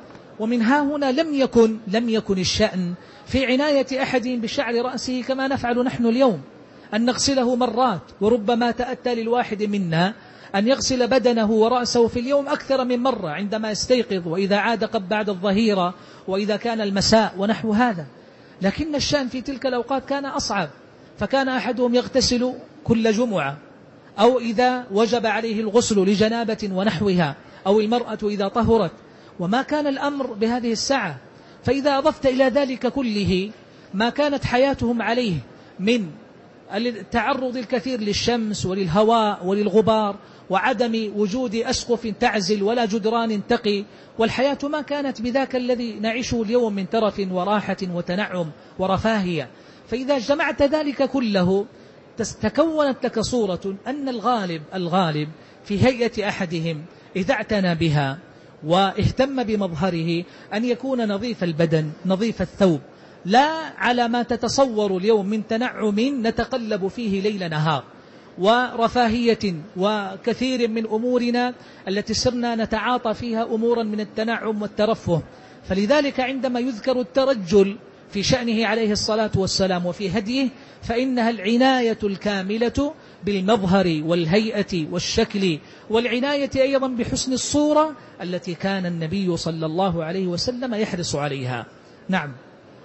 ومن ها هنا لم يكن, لم يكن الشأن في عناية أحدهم بشعر رأسه كما نفعل نحن اليوم، أن نغسله مرات، وربما تأتى للواحد منا أن يغسل بدنه ورأسه في اليوم أكثر من مرة عندما يستيقظ، وإذا عاد قب بعد الظهيرة، وإذا كان المساء ونحو هذا. لكن الشأن في تلك الأوقات كان أصعب، فكان أحدهم يغتسل كل جمعة، أو إذا وجب عليه الغسل لجنابة ونحوها، أو المرأة إذا طهرت، وما كان الأمر بهذه الساعة. فإذا أضفت إلى ذلك كله ما كانت حياتهم عليه من التعرض الكثير للشمس وللهواء وللغبار، وعدم وجود أسقف تعزل ولا جدران تقي، والحياة ما كانت بذاك الذي نعيشه اليوم من ترف وراحة وتنعم ورفاهية. فإذا جمعت ذلك كله تكونت لك صورة أن الغالب الغالب في هيئة أحدهم إذا اعتنى بها واهتم بمظهره أن يكون نظيف البدن نظيف الثوب، لا على ما تتصور اليوم من تنعم نتقلب فيه ليل نهار، ورفاهية وكثير من أمورنا التي صرنا نتعاطى فيها أمورا من التنعم والترفه. فلذلك عندما يذكر الترجل في شأنه عليه الصلاة والسلام وفي هديه، فإنها العناية الكاملة بالمظهر والهيئة والشكل، والعناية أيضا بحسن الصورة التي كان النبي صلى الله عليه وسلم يحرص عليها. نعم.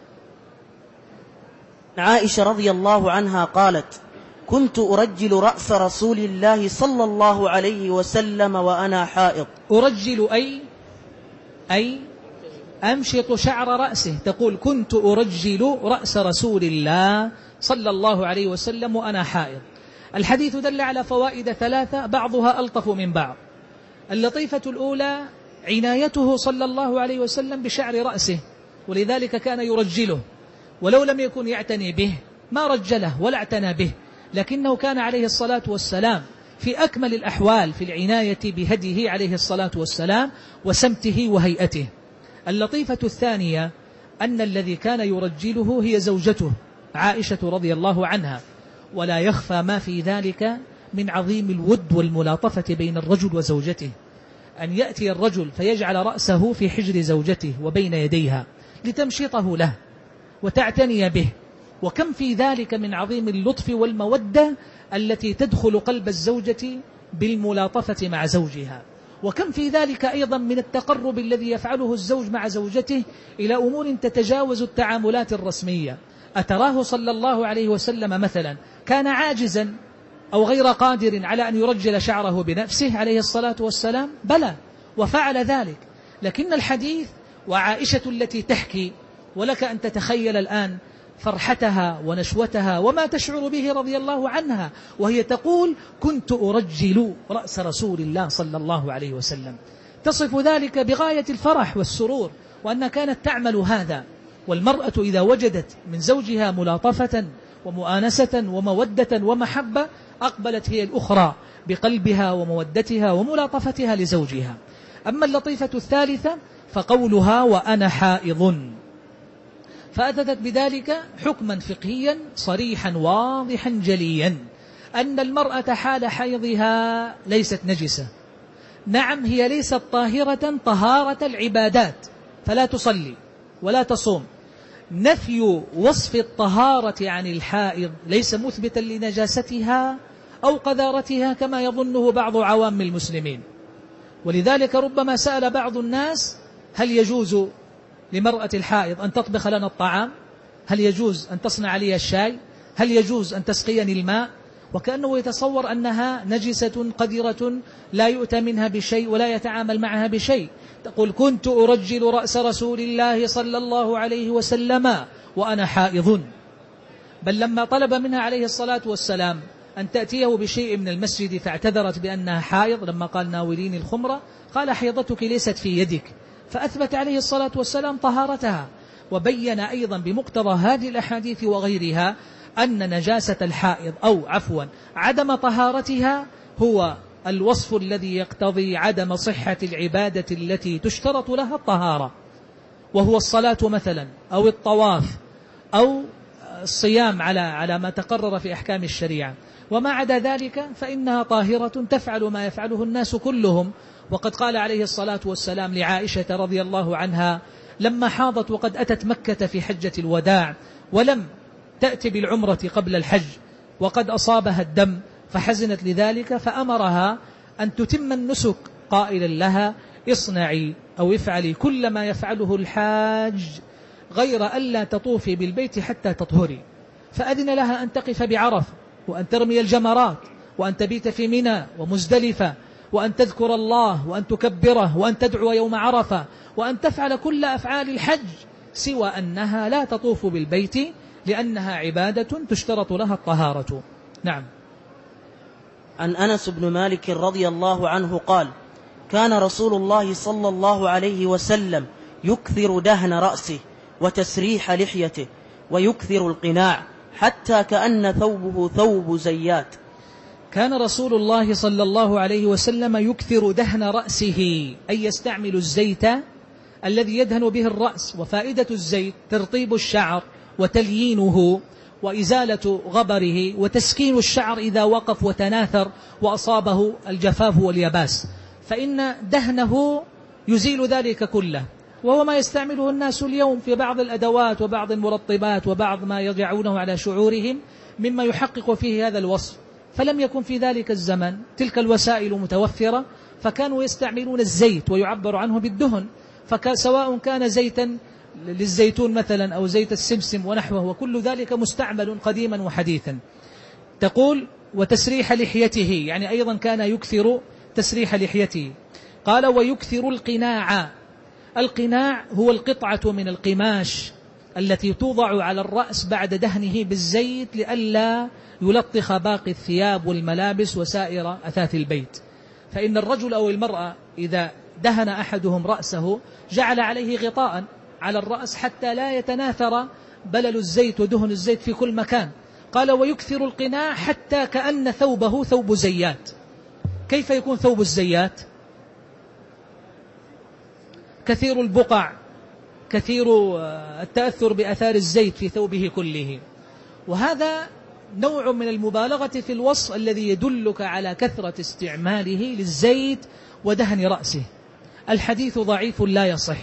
عائشة رضي الله عنها قالت: كنت أرجل رأس رسول الله صلى الله عليه وسلم وأنا حائض. أرجل أي أي أمشط شعر رأسه، تقول كنت أرجل رأس رسول الله صلى الله عليه وسلم وأنا حائض. الحديث دل على فوائد ثلاثة بعضها ألطف من بعض. اللطيفة الأولى عنايته صلى الله عليه وسلم بشعر رأسه، ولذلك كان يرجله، ولو لم يكن يعتني به ما رجله ولا اعتنى به، لكنه كان عليه الصلاة والسلام في أكمل الأحوال في العناية بهديه عليه الصلاة والسلام وسمته وهيئته. اللطيفة الثانية أن الذي كان يرجله هي زوجته عائشة رضي الله عنها، ولا يخفى ما في ذلك من عظيم الود والملاطفة بين الرجل وزوجته، أن يأتي الرجل فيجعل رأسه في حجر زوجته وبين يديها لتمشيطه له وتعتني به، وكم في ذلك من عظيم اللطف والمودة التي تدخل قلب الزوجة بالملاطفة مع زوجها، وكم في ذلك أيضا من التقرب الذي يفعله الزوج مع زوجته إلى أمور تتجاوز التعاملات الرسمية. أتراه صلى الله عليه وسلم مثلا كان عاجزا أو غير قادر على أن يرجل شعره بنفسه عليه الصلاة والسلام؟ بلى، وفعل ذلك. لكن الحديث وعائشة التي تحكي، ولك أن تتخيل الآن فرحتها ونشوتها وما تشعر به رضي الله عنها، وهي تقول كنت أرجل رأس رسول الله صلى الله عليه وسلم، تصف ذلك بغاية الفرح والسرور، وأنها كانت تعمل هذا. والمرأة إذا وجدت من زوجها ملاطفة ومؤانسة ومودة ومحبة، أقبلت هي الأخرى بقلبها ومودتها وملاطفتها لزوجها. أما اللطيفة الثالثة فقولها وأنا حائض، فأتت بذلك حكما فقهيا صريحا واضحا جليا، أن المرأة حال حيضها ليست نجسة. نعم، هي ليست طاهرة طهارة العبادات، فلا تصلي ولا تصوم. نفي وصف الطهارة عن الحائض ليس مثبتا لنجاستها أو قذارتها كما يظنه بعض عوام المسلمين. ولذلك ربما سأل بعض الناس: هل يجوز لمرأة الحائض أن تطبخ لنا الطعام؟ هل يجوز أن تصنع لي الشاي؟ هل يجوز أن تسقيني الماء؟ وكأنه يتصور أنها نجسة قذرة لا يؤتى منها بشيء ولا يتعامل معها بشيء. تقول كنت أرجل رأس رسول الله صلى الله عليه وسلم وأنا حائض. بل لما طلب منها عليه الصلاة والسلام أن تأتيه بشيء من المسجد فاعتذرت بأنها حائض، لما قال ناوليني الخمرة قال حيضتك ليست في يدك، فأثبت عليه الصلاة والسلام طهارتها. وبين أيضا بمقتضى هذه الأحاديث وغيرها أن نجاسة الحائض أو عفوا عدم طهارتها هو الوصف الذي يقتضي عدم صحة العبادة التي تشترط لها الطهارة، وهو الصلاة مثلا أو الطواف أو الصيام على على ما تقرر في أحكام الشريعة. وما عدا ذلك فإنها طاهرة تفعل ما يفعله الناس كلهم، وقد قال عليه الصلاة والسلام لعائشة رضي الله عنها لما حاضت وقد أتت مكة في حجة الوداع ولم تأتي بالعمرة قبل الحج وقد أصابها الدم فحزنت لذلك، فأمرها أن تتم النسك قائلا لها اصنعي أو افعلي كل ما يفعله الحاج غير ألا تطوفي بالبيت حتى تطهري. فأذن لها أن تقف بعرفة وأن ترمي الجمرات وأن تبيت في منى ومزدلفة وأن تذكر الله وأن تكبره وأن تدعو يوم عرفة وأن تفعل كل أفعال الحج سوى أنها لا تطوف بالبيت لأنها عبادة تشترط لها الطهارة. نعم. عن أنس بن مالك رضي الله عنه قال كان رسول الله صلى الله عليه وسلم يكثر دهن رأسه وتسريح لحيته ويكثر القناع حتى كأن ثوبه ثوب زيات. كان رسول الله صلى الله عليه وسلم يكثر دهن رأسه أي يستعمل الزيت الذي يدهن به الرأس، وفائدة الزيت ترطيب الشعر وتليينه وإزالة غبره وتسكين الشعر إذا وقف وتناثر وأصابه الجفاف واليباس، فإن دهنه يزيل ذلك كله، وهو ما يستعمله الناس اليوم في بعض الأدوات وبعض المرطبات وبعض ما يضعونه على شعورهم مما يحقق فيه هذا الوصف. فلم يكن في ذلك الزمن تلك الوسائل متوفرة، فكانوا يستعملون الزيت ويعبر عنه بالدهن، فسواء كان زيتا للزيتون مثلا أو زيت السمسم ونحوه، وكل ذلك مستعمل قديما وحديثا. تقول وتسريح لحيته، يعني أيضا كان يكثر تسريح لحيته. قال ويكثر القناع. القناع هو القطعة من القماش التي توضع على الرأس بعد دهنه بالزيت لئلا يلطخ باقي الثياب والملابس وسائر أثاث البيت. فإن الرجل أو المرأة إذا دهن أحدهم رأسه جعل عليه غطاء على الرأس حتى لا يتناثر بلل الزيت ودهن الزيت في كل مكان. قال ويكثر القناع حتى كأن ثوبه ثوب زيات. كيف يكون ثوب الزيات؟ كثير البقع، كثير التأثر بأثار الزيت في ثوبه كله، وهذا نوع من المبالغة في الوصف الذي يدلك على كثرة استعماله للزيت ودهن رأسه. الحديث ضعيف لا يصح،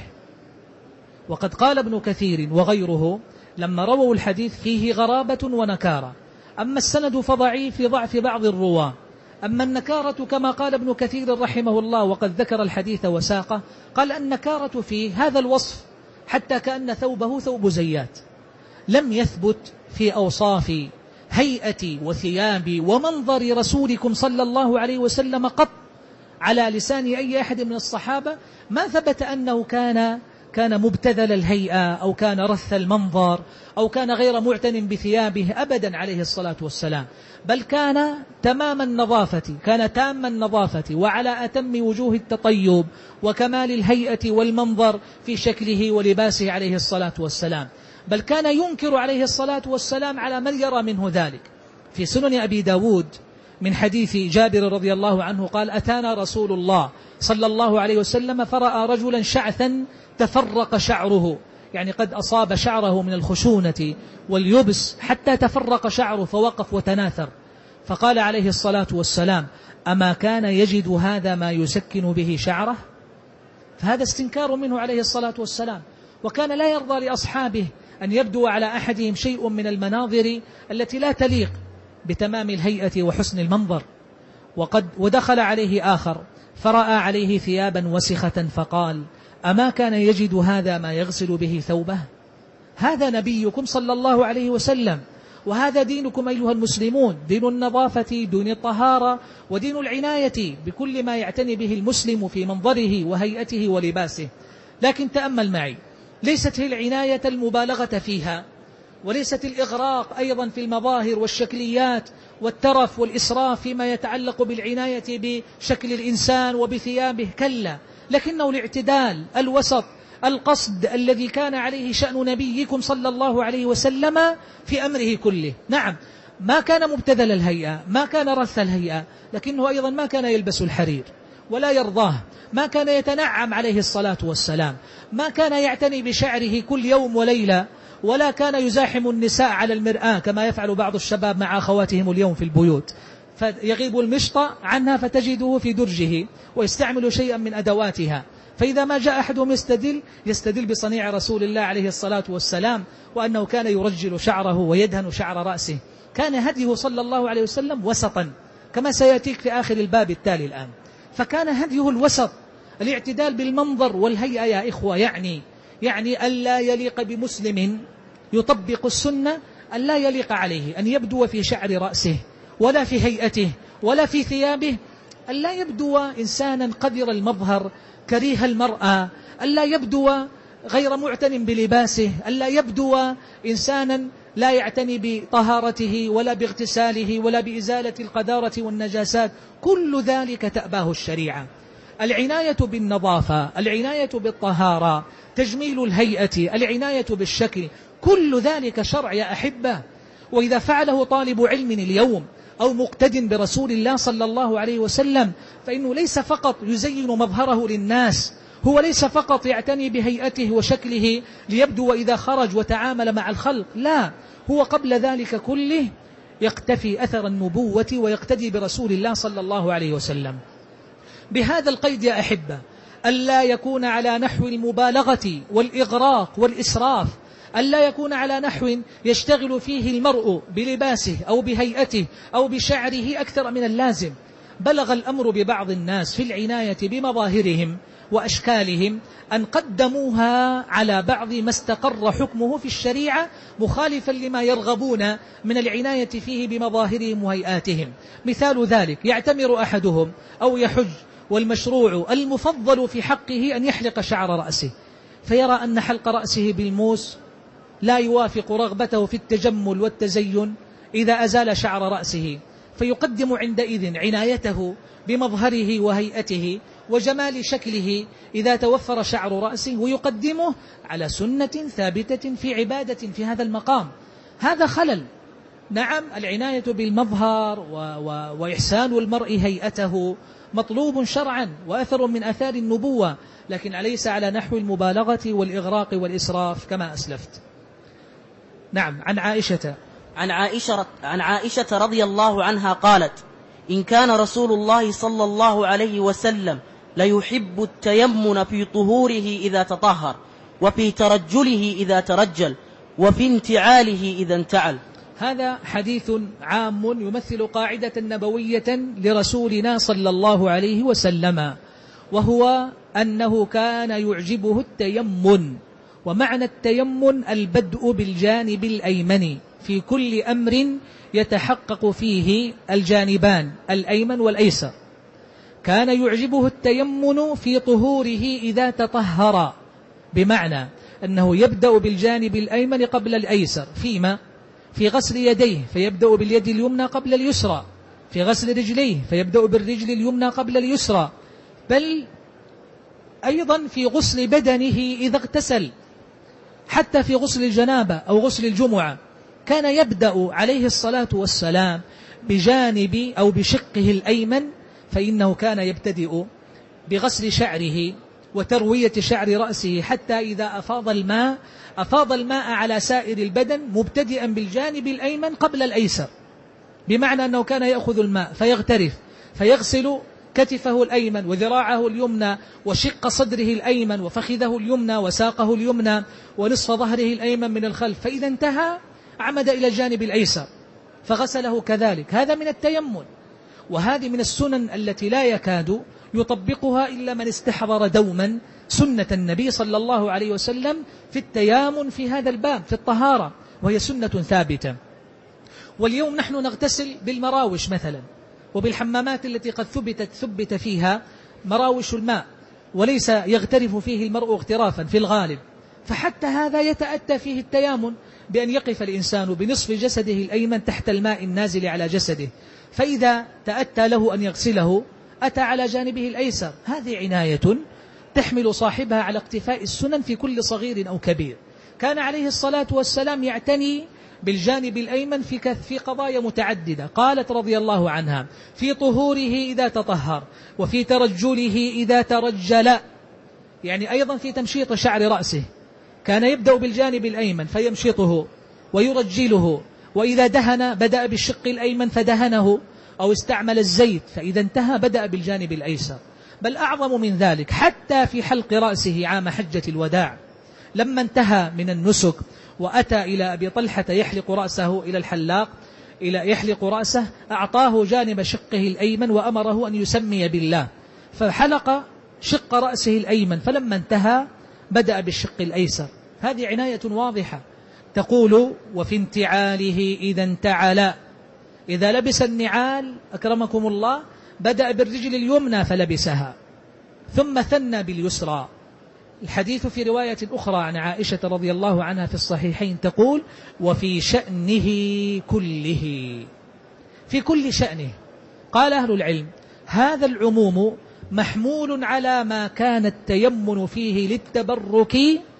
وقد قال ابن كثير وغيره لما رووا الحديث فيه غرابة ونكارة. أما السند فضعيف لضعف بعض الرواة، أما النكارة كما قال ابن كثير رحمه الله وقد ذكر الحديث وساقه، قال النكارة فيه هذا الوصف حتى كأن ثوبه ثوب زيات، لم يثبت في أوصاف هيئة وثياب ومنظر رسولكم صلى الله عليه وسلم قط على لسان أي أحد من الصحابة، ما ثبت أنه كان كان مبتذل الهيئة أو كان رث المنظر أو كان غير معتن بثيابه أبدا عليه الصلاة والسلام، بل كان تمام النظافة، كان تام النظافة وعلى أتم وجوه التطيب وكمال الهيئة والمنظر في شكله ولباسه عليه الصلاة والسلام، بل كان ينكر عليه الصلاة والسلام على من يرى منه ذلك. في سنن أبي داود من حديث جابر رضي الله عنه قال أتانا رسول الله صلى الله عليه وسلم فرأى رجلا شعثا تفرق شعره، يعني قد أصاب شعره من الخشونة واليبس حتى تفرق شعره فوقف وتناثر، فقال عليه الصلاة والسلام أما كان يجد هذا ما يسكن به شعره؟ فهذا استنكار منه عليه الصلاة والسلام، وكان لا يرضى لأصحابه أن يبدو على أحدهم شيء من المناظر التي لا تليق بتمام الهيئة وحسن المنظر. وقد ودخل عليه آخر فرأى عليه ثيابا وسخة فقال أما كان يجد هذا ما يغسل به ثوبه؟ هذا نبيكم صلى الله عليه وسلم، وهذا دينكم أيها المسلمون، دين النظافة، دين الطهارة، ودين العناية بكل ما يعتني به المسلم في منظره وهيئته ولباسه. لكن تأمل معي، ليست هي العناية المبالغة فيها، وليست الإغراق أيضا في المظاهر والشكليات والترف والإسراف فيما يتعلق بالعناية بشكل الإنسان وبثيابه، كلا، لكنه الاعتدال، الوسط، القصد الذي كان عليه شأن نبيكم صلى الله عليه وسلم في أمره كله. نعم، ما كان مبتذل الهيئة، ما كان رث الهيئة، لكنه أيضا ما كان يلبس الحرير ولا يرضاه، ما كان يتنعم عليه الصلاة والسلام، ما كان يعتني بشعره كل يوم وليلة، ولا كان يزاحم النساء على المرآة كما يفعل بعض الشباب مع أخواتهم اليوم في البيوت. فيغيب المشط عنها فتجده في درجه ويستعمل شيئا من أدواتها. فإذا ما جاء أحدهم يستدل يستدل بصنيع رسول الله عليه الصلاة والسلام، وأنه كان يرجل شعره ويدهن شعر رأسه. كان هديه صلى الله عليه وسلم وسطا كما سيأتيك في آخر الباب التالي الآن. فكان هديه الوسط، الاعتدال بالمنظر والهيئة يا إخوة، يعني يعني ألا يليق بمسلم يطبق السنة، ألا يليق عليه أن يبدو في شعر رأسه ولا في هيئته ولا في ثيابه، ألا يبدو إنسانا قذر المظهر كريه المرأة، ألا يبدو غير معتن بلباسه، ألا يبدو إنسانا لا يعتني بطهارته ولا باغتساله ولا بإزالة القذارة والنجاسات. كل ذلك تأباه الشريعة. العناية بالنظافة، العناية بالطهارة، تجميل الهيئة، العناية بالشكل، كل ذلك شرع يا أحبة. وإذا فعله طالب علم اليوم أو مقتد برسول الله صلى الله عليه وسلم، فإنه ليس فقط يزين مظهره للناس، هو ليس فقط يعتني بهيئته وشكله ليبدو إذا خرج وتعامل مع الخلق، لا، هو قبل ذلك كله يقتفي أثر النبوة ويقتدي برسول الله صلى الله عليه وسلم. بهذا القيد يا أحبة، ألا يكون على نحو المبالغة والإغراق والإسراف، ألا يكون على نحو يشتغل فيه المرء بلباسه أو بهيئته أو بشعره أكثر من اللازم. بلغ الأمر ببعض الناس في العناية بمظاهرهم وأشكالهم أن قدموها على بعض ما استقر حكمه في الشريعة مخالفا لما يرغبون من العناية فيه بمظاهرهم وهيئاتهم. مثال ذلك: يعتمر أحدهم أو يحج، والمشروع المفضل في حقه أن يحلق شعر رأسه، فيرى أن حلق رأسه بالموس لا يوافق رغبته في التجمل والتزين إذا أزال شعر رأسه، فيقدم عندئذ عنايته بمظهره وهيئته وجمال شكله إذا توفر شعر رأسه، ويقدمه على سنة ثابتة في عبادة في هذا المقام. هذا خلل. نعم، العناية بالمظهر و... و... وإحسان المرء هيئته مطلوب شرعا وأثر من أثار النبوة، لكن ليس على نحو المبالغة والإغراق والإسراف كما أسلفت. نعم. عن عائشة عن عائشة, عن عائشة رضي الله عنها قالت: إن كان رسول الله صلى الله عليه وسلم ليحب التيمن في طهوره إذا تطهر، وفي ترجله إذا ترجل، وفي انتعاله إذا انتعل. هذا حديث عام يمثل قاعدة نبوية لرسولنا صلى الله عليه وسلم، وهو أنه كان يعجبه التيمن. ومعنى التيمن البدء بالجانب الأيمن في كل أمر يتحقق فيه الجانبان الأيمن والأيسر. كان يعجبه التيمن في طهوره إذا تطهر، بمعنى أنه يبدأ بالجانب الأيمن قبل الأيسر. فيما في غسل يديه فيبدأ باليد اليمنى قبل اليسرى، في غسل رجليه فيبدأ بالرجل اليمنى قبل اليسرى، بل أيضا في غسل بدنه إذا اغتسل، حتى في غسل الجنابة أو غسل الجمعة كان يبدأ عليه الصلاة والسلام بجانب أو بشقه الأيمن، فإنه كان يبتدئ بغسل شعره وتروية شعر رأسه، حتى إذا أفاض الماء أفاض الماء على سائر البدن مبتدئا بالجانب الأيمن قبل الأيسر، بمعنى أنه كان يأخذ الماء فيغترف فيغسل كتفه الأيمن وذراعه اليمنى وشق صدره الأيمن وفخذه اليمنى وساقه اليمنى ونصف ظهره الأيمن من الخلف، فإذا انتهى عمد إلى الجانب الأيسر فغسله كذلك. هذا من التيمن، وهذه من السنن التي لا يكاد يطبقها إلا من استحضر دوما سنة النبي صلى الله عليه وسلم في التيامن في هذا الباب في الطهارة، وهي سنة ثابتة. واليوم نحن نغتسل بالمراوش مثلا، وبالحمامات التي قد ثبتت ثبت فيها مراوش الماء، وليس يغترف فيه المرء اغترافا في الغالب، فحتى هذا يتأتى فيه التيامن بأن يقف الإنسان بنصف جسده الأيمن تحت الماء النازل على جسده، فإذا تأتى له أن يغسله أتى على جانبه الأيسر. هذه عناية تحمل صاحبها على اقتفاء السنن في كل صغير أو كبير. كان عليه الصلاة والسلام يعتني بالجانب الأيمن في في قضايا متعددة. قالت رضي الله عنها: في طهوره إذا تطهر، وفي ترجله إذا ترجل، يعني أيضا في تمشيط شعر رأسه كان يبدأ بالجانب الأيمن فيمشطه ويرجله، وإذا دهن بدأ بالشق الأيمن فدهنه، أو استعمل الزيت، فإذا انتهى بدأ بالجانب الأيسر. بل أعظم من ذلك، حتى في حلق رأسه عام حجة الوداع لما انتهى من النسك وأتى إلى أبي طلحة يحلق رأسه إلى الحلاق إلى يحلق رأسه، أعطاه جانب شقه الأيمن وأمره أن يسمي بالله، فحلق شق رأسه الأيمن، فلما انتهى بدأ بالشق الأيسر. هذه عناية واضحة. تقول وفي انتعاله إذا انتعل، إذا لبس النعال أكرمكم الله بدأ بالرجل اليمنى فلبسها ثم ثنى باليسرى. الحديث في رواية أخرى عن عائشة رضي الله عنها في الصحيحين تقول وفي شأنه كله، في كل شأنه. قال أهل العلم هذا العموم محمول على ما كان التيمن فيه للتبرك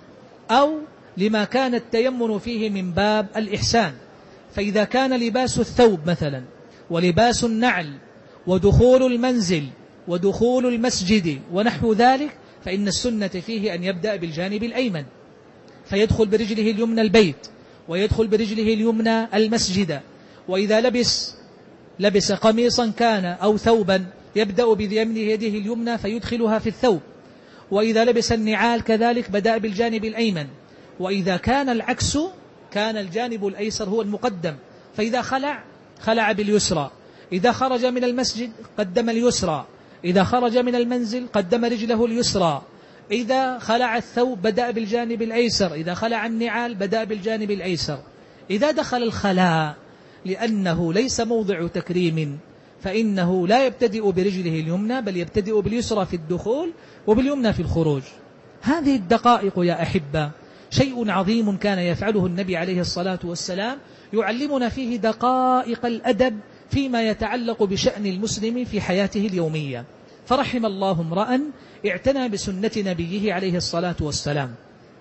أو لما كان التيمن فيه من باب الإحسان. فإذا كان لباس الثوب مثلا ولباس النعل ودخول المنزل ودخول المسجد ونحو ذلك، فإن السنة فيه أن يبدأ بالجانب الأيمن، فيدخل برجله اليمنى البيت ويدخل برجله اليمنى المسجد. وإذا لبس لبس قميصا كان أو ثوبا يبدأ بيمن يده اليمنى فيدخلها في الثوب. وإذا لبس النعال كذلك بدأ بالجانب الأيمن. وإذا كان العكس كان الجانب الأيسر هو المقدم، فإذا خلع خلع باليسرى، إذا خرج من المسجد قدم اليسرى، إذا خرج من المنزل قدم رجله اليسرى، إذا خلع الثوب بدأ بالجانب الأيسر، إذا خلع النعال بدأ بالجانب الأيسر. إذا دخل الخلاء لأنه ليس موضع تكريم فإنه لا يبتدئ برجله اليمنى بل يبتدئ باليسرى في الدخول وباليمنى في الخروج. هذه الدقائق يا أحبة شيء عظيم كان يفعله النبي عليه الصلاة والسلام، يعلمنا فيه دقائق الأدب فيما يتعلق بشأن المسلم في حياته اليومية. فرحم الله امرأ اعتنى بسنة نبيه عليه الصلاة والسلام.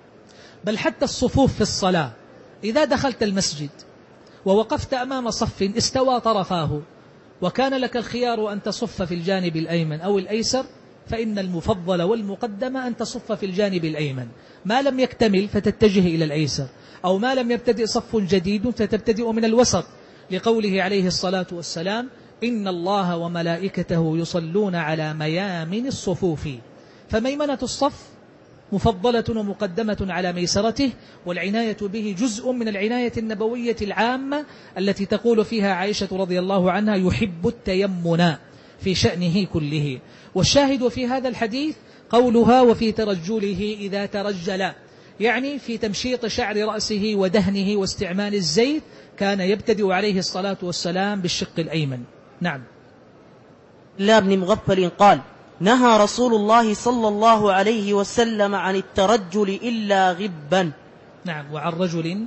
بل حتى الصفوف في الصلاة، إذا دخلت المسجد ووقفت أمام صف استوى طرفاه وكان لك الخيار أن تصف في الجانب الأيمن أو الأيسر، فإن المفضل والمقدم أن تصف في الجانب الأيمن، ما لم يكتمل فتتجه إلى الأيسر، أو ما لم يبتدئ صف جديد فتبتدئ من الوسط، لقوله عليه الصلاة والسلام إن الله وملائكته يصلون على ميامن الصفوف. فميمنة الصف مفضلة ومقدمة على ميسرته، والعناية به جزء من العناية النبوية العامة التي تقول فيها عائشة رضي الله عنها يحب التيمن في شأنه كله. والشاهد في هذا الحديث قولها وفي ترجله إذا ترجل، يعني في تمشيط شعر رأسه ودهنه واستعمال الزيت كان يبتدئ عليه الصلاة والسلام بالشق الأيمن. نعم. لا ابن مغفل قال نهى رسول الله صلى الله عليه وسلم عن الترجل إلا غبا. نعم. وعن رجل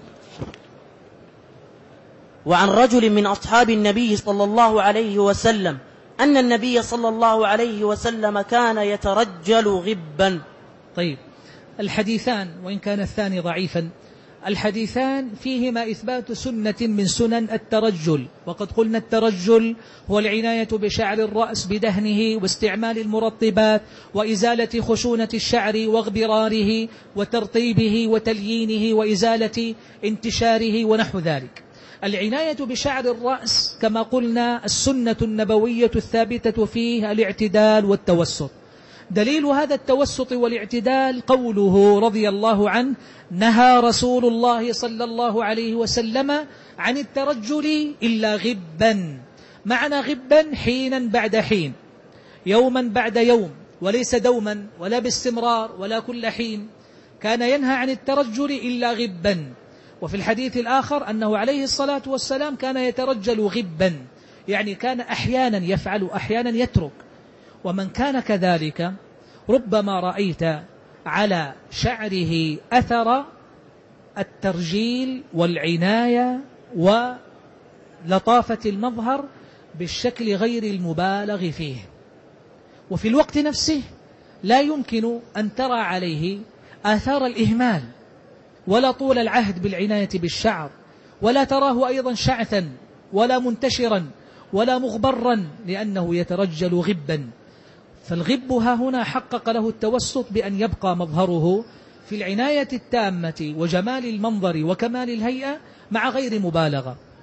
وعن رجل من أصحاب النبي صلى الله عليه وسلم أن النبي صلى الله عليه وسلم كان يترجل غبا. طيب، الحديثان وإن كان الثاني ضعيفا، الحديثان فيهما إثبات سنة من سنن الترجل. وقد قلنا الترجل هو العناية بشعر الرأس بدهنه واستعمال المرطبات وإزالة خشونة الشعر واغبراره وترطيبه وتليينه وإزالة انتشاره ونحو ذلك. العناية بشعر الرأس كما قلنا السنة النبوية الثابتة فيه الاعتدال والتوسط. دليل هذا التوسط والاعتدال قوله رضي الله عنه نهى رسول الله صلى الله عليه وسلم عن الترجل إلا غبا. معنى غبا حينا بعد حين، يوما بعد يوم، وليس دوما ولا باستمرار ولا كل حين. كان ينهى عن الترجل إلا غبا. وفي الحديث الآخر أنه عليه الصلاة والسلام كان يترجل غبا، يعني كان أحيانا يفعل أحيانا يترك. ومن كان كذلك ربما رأيت على شعره أثر الترجيل والعناية ولطافة المظهر بالشكل غير المبالغ فيه. وفي الوقت نفسه لا يمكن أن ترى عليه آثار الإهمال ولا طول العهد بالعناية بالشعر، ولا تراه أيضا شعثا ولا منتشرا ولا مغبرا، لأنه يترجل غبا. فالغب ها هنا حقق له التوسط بأن يبقى مظهره في العناية التامة وجمال المنظر وكمال الهيئة مع غير مبالغة.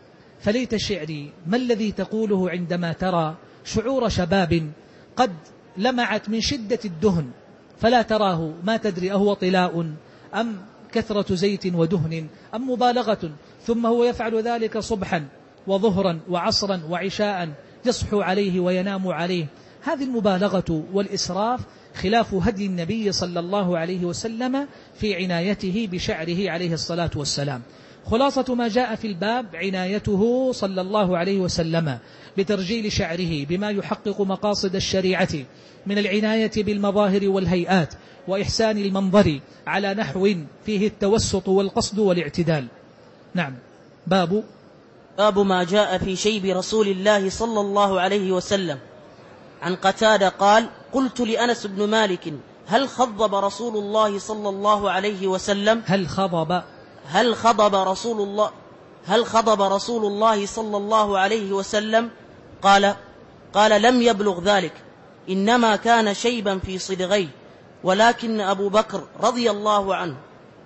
فليت شعري ما الذي تقوله عندما ترى شعور شباب قد لمعت من شدة الدهن فلا تراه، ما تدري أهو طلاء أم كثرة زيت ودهن أم مبالغة، ثم هو يفعل ذلك صبحا وظهرا وعصرا وعشاء يصحو عليه وينام عليه. هذه المبالغة والإسراف خلاف هدي النبي صلى الله عليه وسلم في عنايته بشعره عليه الصلاة والسلام. خلاصة ما جاء في الباب عنايته صلى الله عليه وسلم بترجيل شعره بما يحقق مقاصد الشريعة من العناية بالمظاهر والهيئات وإحسان المنظر على نحو فيه التوسط والقصد والاعتدال. نعم. باب باب ما جاء في شيب رسول الله صلى الله عليه وسلم. عن قتادة قال: قلت لأنس بن مالك: هل خضب رسول الله صلى الله عليه وسلم هل خضب هل خضب رسول الله هل خضب رسول الله صلى الله عليه وسلم؟ قال قال لم يبلغ ذلك، إنما كان شيبا في صدغيه، ولكن أبو بكر رضي الله عنه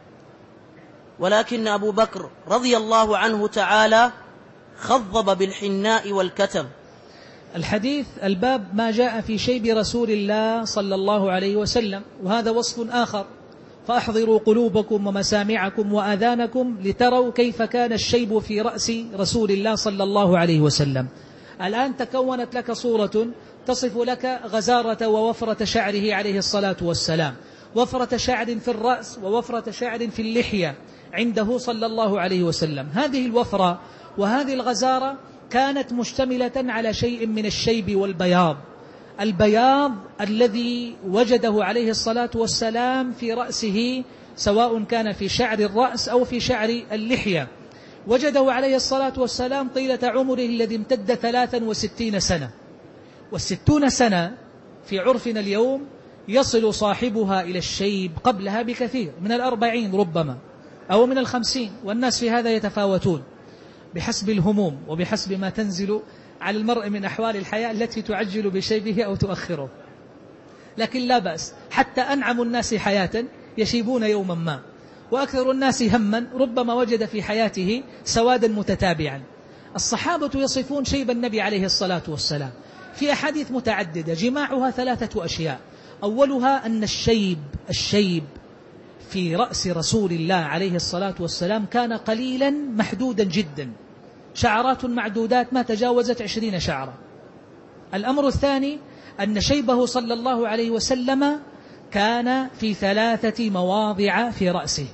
ولكن أبو بكر رضي الله عنه تعالى خضب بالحناء والكتم. الحديث الباب ما جاء في شيب رسول الله صلى الله عليه وسلم، وهذا وصف آخر، فأحضروا قلوبكم ومسامعكم وآذانكم لتروا كيف كان الشيب في رأس رسول الله صلى الله عليه وسلم. الآن تكونت لك صورة تصف لك غزارة ووفرة شعره عليه الصلاة والسلام، وفرة شعر في الرأس ووفرة شعر في اللحية عنده صلى الله عليه وسلم. هذه الوفرة وهذه الغزارة كانت مشتملة على شيء من الشيب والبياض، البياض الذي وجده عليه الصلاة والسلام في رأسه، سواء كان في شعر الرأس أو في شعر اللحية، وجده عليه الصلاة والسلام طيلة عمره الذي امتد ثلاثا وستين سنة، والستون سنة في عرفنا اليوم يصل صاحبها إلى الشيب قبلها بكثير، من الأربعين ربما أو من الخمسين، والناس في هذا يتفاوتون بحسب الهموم وبحسب ما تنزل على المرء من أحوال الحياة التي تعجل بشيبه أو تؤخره. لكن لا بأس، حتى أنعم الناس حياة يشيبون يوما ما، وأكثر الناس هما ربما وجد في حياته سوادا متتابعا. الصحابة يصفون شيب النبي عليه الصلاة والسلام في أحاديث متعددة، جماعها ثلاثة أشياء. أولها أن الشيب الشيب في رأس رسول الله عليه الصلاة والسلام كان قليلا محدودا جدا، شعرات معدودات ما تجاوزت عشرين شعرة. الأمر الثاني أن شيبه صلى الله عليه وسلم كان في ثلاثة مواضع في رأسه،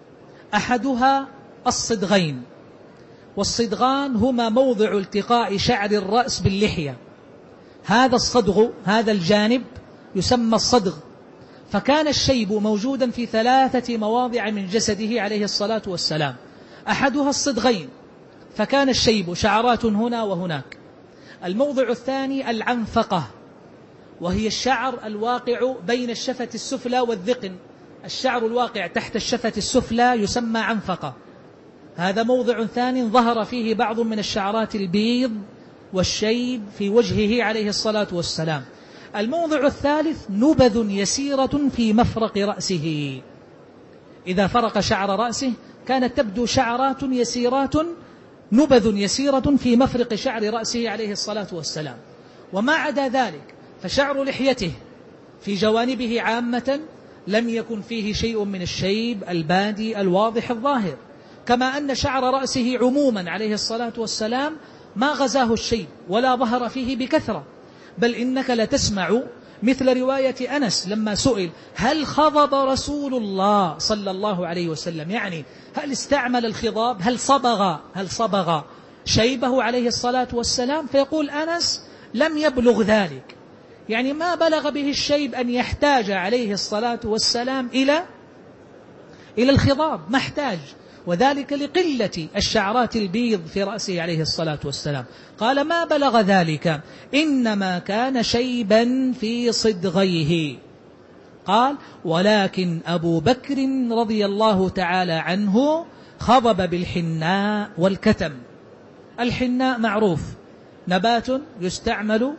أحدها الصدغين، والصدغان هما موضع التقاء شعر الرأس باللحية. هذا الصدغ، هذا الجانب يسمى الصدغ، فكان الشيب موجودا في ثلاثة مواضع من جسده عليه الصلاة والسلام، أحدها الصدغين، فكان الشيب شعرات هنا وهناك. الموضع الثاني العنفقة، وهي الشعر الواقع بين الشفة السفلى والذقن، الشعر الواقع تحت الشفة السفلى يسمى عنفقة، هذا موضع ثاني ظهر فيه بعض من الشعرات البيض والشيب في وجهه عليه الصلاة والسلام. الموضع الثالث نبذ يسيرة في مفرق رأسه، إذا فرق شعر رأسه كانت تبدو شعرات يسيرات، نبذ يسيرة في مفرق شعر رأسه عليه الصلاة والسلام. وما عدا ذلك فشعر لحيته في جوانبه عامة لم يكن فيه شيء من الشيب البادي الواضح الظاهر، كما أن شعر رأسه عموما عليه الصلاة والسلام ما غزاه الشيب ولا ظهر فيه بكثرة، بل إنك لتسمع مثل رواية أنس لما سئل هل خضب رسول الله صلى الله عليه وسلم، يعني هل استعمل الخضاب، هل صبغ هل صبغ شيبه عليه الصلاة والسلام، فيقول أنس لم يبلغ ذلك، يعني ما بلغ به الشيب أن يحتاج عليه الصلاة والسلام إلى إلى الخضاب، ما احتاج، وذلك لقلة الشعرات البيض في رأسه عليه الصلاة والسلام. قال ما بلغ ذلك، إنما كان شيبا في صدغيه. قال ولكن أبو بكر رضي الله تعالى عنه خضب بالحناء والكتم. الحناء معروف، نبات يستعمل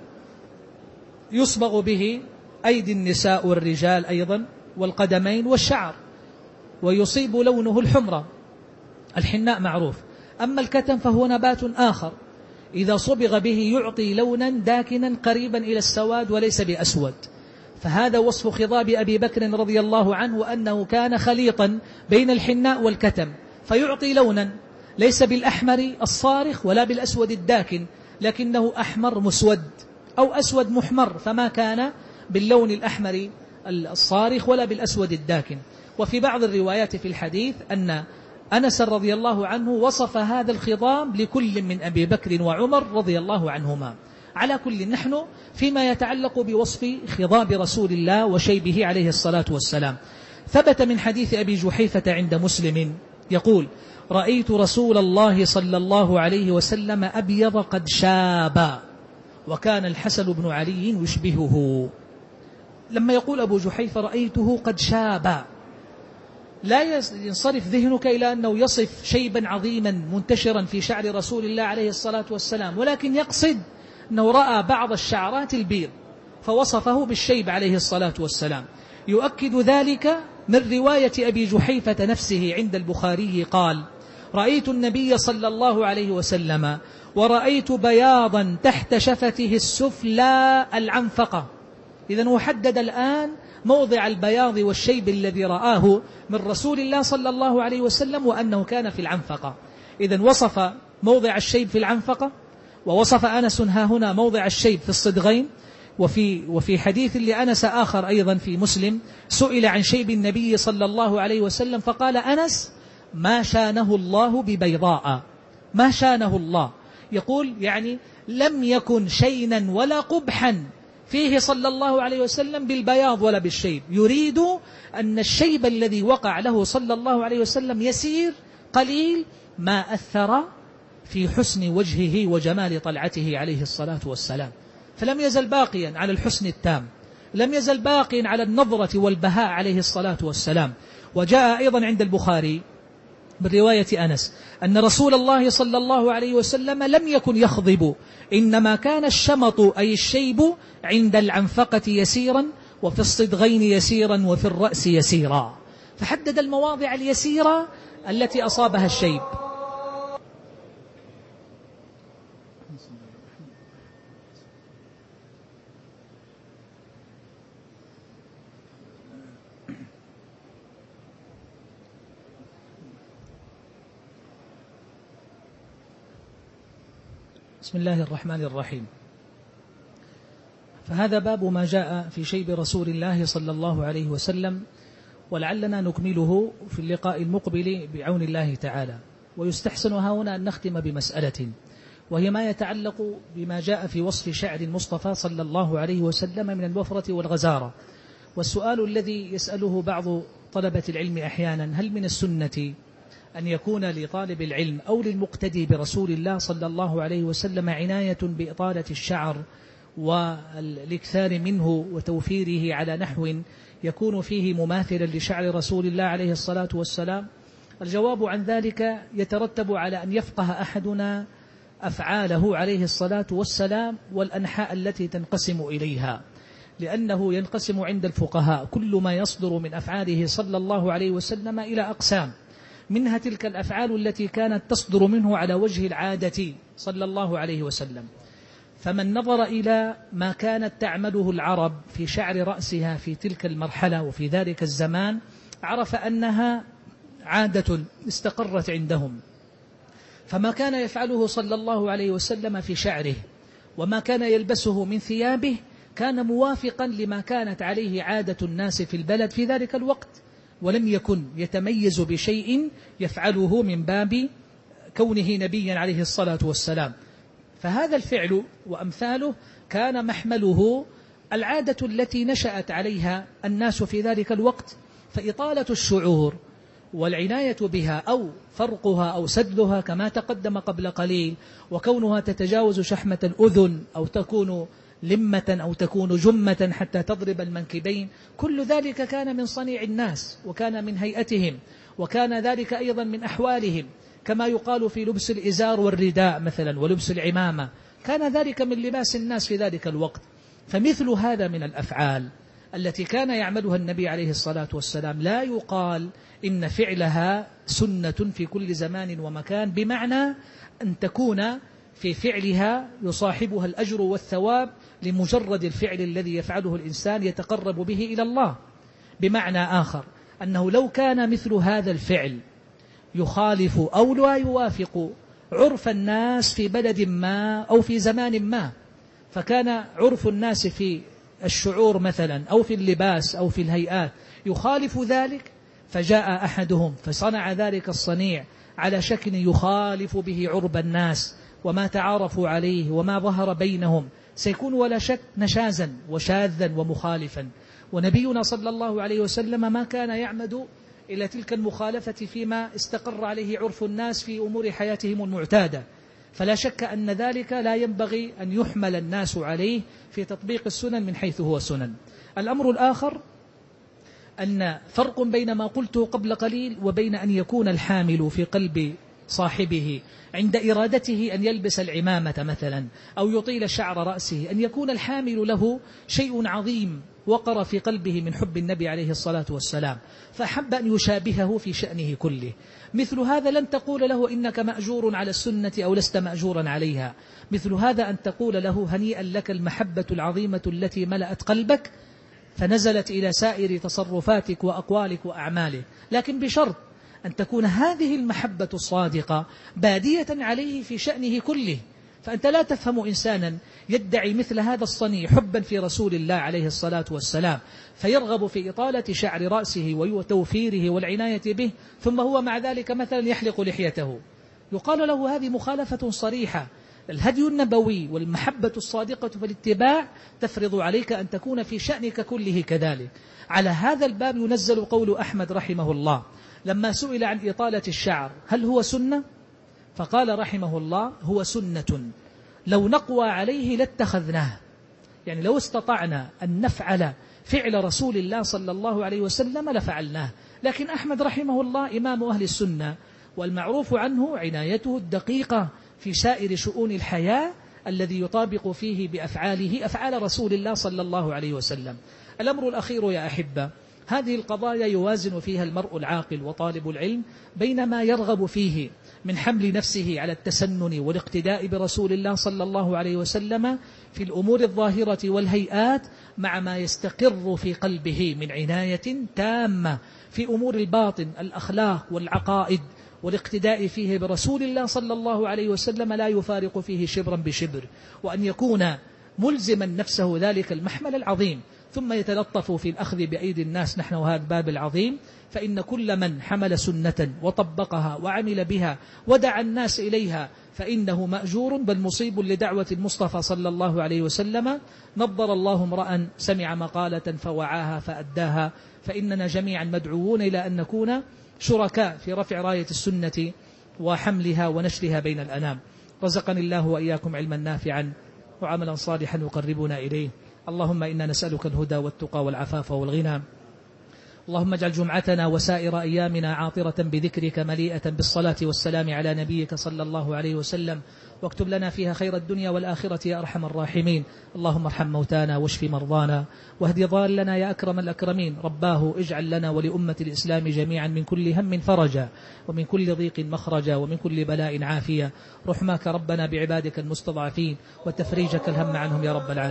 يصبغ به أيدي النساء والرجال أيضا والقدمين والشعر، ويصيب لونه الحمرة، الحناء معروف. أما الكتم فهو نبات آخر إذا صبغ به يعطي لونا داكنا قريبا إلى السواد وليس بأسود. فهذا وصف خضاب أبي بكر رضي الله عنه أنه كان خليطا بين الحناء والكتم، فيعطي لونا ليس بالأحمر الصارخ ولا بالأسود الداكن، لكنه أحمر مسود أو أسود محمر، فما كان باللون الأحمر الصارخ ولا بالأسود الداكن. وفي بعض الروايات في الحديث أن أنس رضي الله عنه وصف هذا الخضاب لكل من أبي بكر وعمر رضي الله عنهما. على كل نحن فيما يتعلق بوصف خضاب رسول الله وشيبه عليه الصلاة والسلام، ثبت من حديث أبي جحيفة عند مسلم يقول: رأيت رسول الله صلى الله عليه وسلم أبيض قد شاب، وكان الحسن بن علي يشبهه. لما يقول أبو جحيفة رأيته قد شاب، لا ينصرف ذهنك إلى أنه يصف شيبا عظيما منتشرا في شعر رسول الله عليه الصلاة والسلام، ولكن يقصد أنه رأى بعض الشعرات البيض فوصفه بالشيب عليه الصلاة والسلام. يؤكد ذلك من رواية أبي جحيفة نفسه عند البخاري قال: رأيت النبي صلى الله عليه وسلم ورأيت بياضا تحت شفته السفلى العنفقة. إذن هو حدد الآن موضع البياض والشيب الذي رآه من رسول الله صلى الله عليه وسلم وأنه كان في العنفقة. إذن وصف موضع الشيب في العنفقة، ووصف أنس ها هنا موضع الشيب في الصدغين. وفي, وفي حديث لأنس آخر أيضا في مسلم سئل عن شيب النبي صلى الله عليه وسلم فقال أنس: ما شانه الله ببيضاء، ما شانه الله، يقول يعني لم يكن شينا ولا قبحا فيه صلى الله عليه وسلم بالبياض ولا بالشيب. يريد أن الشيب الذي وقع له صلى الله عليه وسلم يسير قليل، ما أثر في حسن وجهه وجمال طلعته عليه الصلاة والسلام، فلم يزل باقيا على الحسن التام، لم يزل باقيا على النظرة والبهاء عليه الصلاة والسلام. وجاء أيضا عند البخاري برواية أنس أن رسول الله صلى الله عليه وسلم لم يكن يخضب، إنما كان الشمط أي الشيب عند العنفقة يسيرا، وفي الصدغين يسيرا، وفي الرأس يسيرا، فحدد المواضع اليسيرة التي أصابها الشيب. بسم الله الرحمن الرحيم. فهذا باب ما جاء في شيب رسول الله صلى الله عليه وسلم، ولعلنا نكمله في اللقاء المقبل بعون الله تعالى. ويستحسن هنا أن نختم بمسألة، وهي ما يتعلق بما جاء في وصف شعر المصطفى صلى الله عليه وسلم من الوفرة والغزارة. والسؤال الذي يسأله بعض طلبة العلم أحيانا: هل من السنة أن يكون لطالب العلم أو للمقتدي برسول الله صلى الله عليه وسلم عناية بإطالة الشعر والإكثار منه وتوفيره على نحو يكون فيه مماثلا لشعر رسول الله عليه الصلاة والسلام؟ الجواب عن ذلك يترتب على أن يفقه أحدنا أفعاله عليه الصلاة والسلام والأنحاء التي تنقسم إليها، لأنه ينقسم عند الفقهاء كل ما يصدر من أفعاله صلى الله عليه وسلم إلى أقسام، منها تلك الأفعال التي كانت تصدر منه على وجه العادة صلى الله عليه وسلم. فمن نظر إلى ما كانت تعمله العرب في شعر رأسها في تلك المرحلة وفي ذلك الزمان عرف أنها عادة استقرت عندهم. فما كان يفعله صلى الله عليه وسلم في شعره وما كان يلبسه من ثيابه كان موافقا لما كانت عليه عادة الناس في البلد في ذلك الوقت، ولم يكن يتميز بشيء يفعله من باب كونه نبيا عليه الصلاة والسلام. فهذا الفعل وأمثاله كان محمله العادة التي نشأت عليها الناس في ذلك الوقت، فإطالة الشعور والعناية بها أو فرقها أو سدلها كما تقدم قبل قليل، وكونها تتجاوز شحمة الأذن أو تكون لمة أو تكون جمة حتى تضرب المنكبين، كل ذلك كان من صنيع الناس وكان من هيئتهم، وكان ذلك أيضا من أحوالهم، كما يقال في لبس الإزار والرداء مثلا ولبس العمامة، كان ذلك من لباس الناس في ذلك الوقت. فمثل هذا من الأفعال التي كان يعملها النبي عليه الصلاة والسلام لا يقال إن فعلها سنة في كل زمان ومكان، بمعنى أن تكون في فعلها يصاحبها الأجر والثواب لمجرد الفعل الذي يفعله الإنسان يتقرب به إلى الله. بمعنى آخر أنه لو كان مثل هذا الفعل يخالف أو لا يوافق عرف الناس في بلد ما أو في زمان ما، فكان عرف الناس في الشعور مثلا أو في اللباس أو في الهيئات يخالف ذلك، فجاء أحدهم فصنع ذلك الصنيع على شكل يخالف به عرب الناس وما تعارفوا عليه وما ظهر بينهم، سيكون ولا شك نشازا وشاذا ومخالفا. ونبينا صلى الله عليه وسلم ما كان يعمد إلى تلك المخالفة فيما استقر عليه عرف الناس في أمور حياتهم المعتادة، فلا شك أن ذلك لا ينبغي أن يحمل الناس عليه في تطبيق السنن من حيث هو سنن. الأمر الآخر أن فرق بين ما قلته قبل قليل وبين أن يكون الحامل في قلب صاحبه عند إرادته أن يلبس العمامة مثلا أو يطيل شعر رأسه، أن يكون الحامل له شيء عظيم وقر في قلبه من حب النبي عليه الصلاة والسلام، فأحب أن يشابهه في شأنه كله. مثل هذا لن تقول له إنك مأجور على السنة أو لست مأجورا عليها، مثل هذا أن تقول له هنيئا لك المحبة العظيمة التي ملأت قلبك فنزلت إلى سائر تصرفاتك وأقوالك وأعمالك، لكن بشرط أن تكون هذه المحبة الصادقة بادية عليه في شأنه كله. فأنت لا تفهم إنسانا يدعي مثل هذا الصنيع حبا في رسول الله عليه الصلاة والسلام فيرغب في إطالة شعر رأسه وتوفيره والعناية به، ثم هو مع ذلك مثلا يحلق لحيته، يقال له هذه مخالفة صريحة. الهدي النبوي والمحبة الصادقة في الاتباع تفرض عليك أن تكون في شأنك كله كذلك. على هذا الباب ينزل قول أحمد رحمه الله لما سئل عن إطالة الشعر هل هو سنة؟ فقال رحمه الله هو سنة لو نقوى عليه لاتخذناه، يعني لو استطعنا أن نفعل فعل رسول الله صلى الله عليه وسلم لفعلناه. لكن أحمد رحمه الله إمام أهل السنة والمعروف عنه عنايته الدقيقة في سائر شؤون الحياة الذي يطابق فيه بأفعاله أفعال رسول الله صلى الله عليه وسلم. الأمر الأخير يا أحبة، هذه القضايا يوازن فيها المرء العاقل وطالب العلم بين ما يرغب فيه من حمل نفسه على التسنن والاقتداء برسول الله صلى الله عليه وسلم في الأمور الظاهرة والهيئات، مع ما يستقر في قلبه من عناية تامة في أمور الباطن الأخلاق والعقائد والاقتداء فيه برسول الله صلى الله عليه وسلم لا يفارق فيه شبرا بشبر، وأن يكون ملزما نفسه ذلك المحمل العظيم، ثم يتلطف في الأخذ بأيدي الناس نحو هذا الباب العظيم. فإن كل من حمل سنة وطبقها وعمل بها ودعا الناس إليها فإنه مأجور بل مصيب لدعوة المصطفى صلى الله عليه وسلم. نضر الله امرأ سمع مقالة فوعاها فأداها، فإننا جميعا مدعوون إلى أن نكون شركاء في رفع راية السنة وحملها ونشرها بين الأنام. رزقني الله وإياكم علما نافعا وعملا صالحا يقربنا إليه. اللهم إنا نسألك الهدى والتقى والعفاف والغنى. اللهم اجعل جمعتنا وسائر أيامنا عاطرة بذكرك مليئة بالصلاة والسلام على نبيك صلى الله عليه وسلم، واكتب لنا فيها خير الدنيا والآخرة يا أرحم الراحمين. اللهم ارحم موتانا واشف مرضانا واهد ضالنا يا أكرم الأكرمين. رباه اجعل لنا ولأمة الإسلام جميعا من كل هم فرجا ومن كل ضيق مخرجا ومن كل بلاء عافية. رحماك ربنا بعبادك المستضعفين وتفريجك الهم عنهم يا رب العالمين.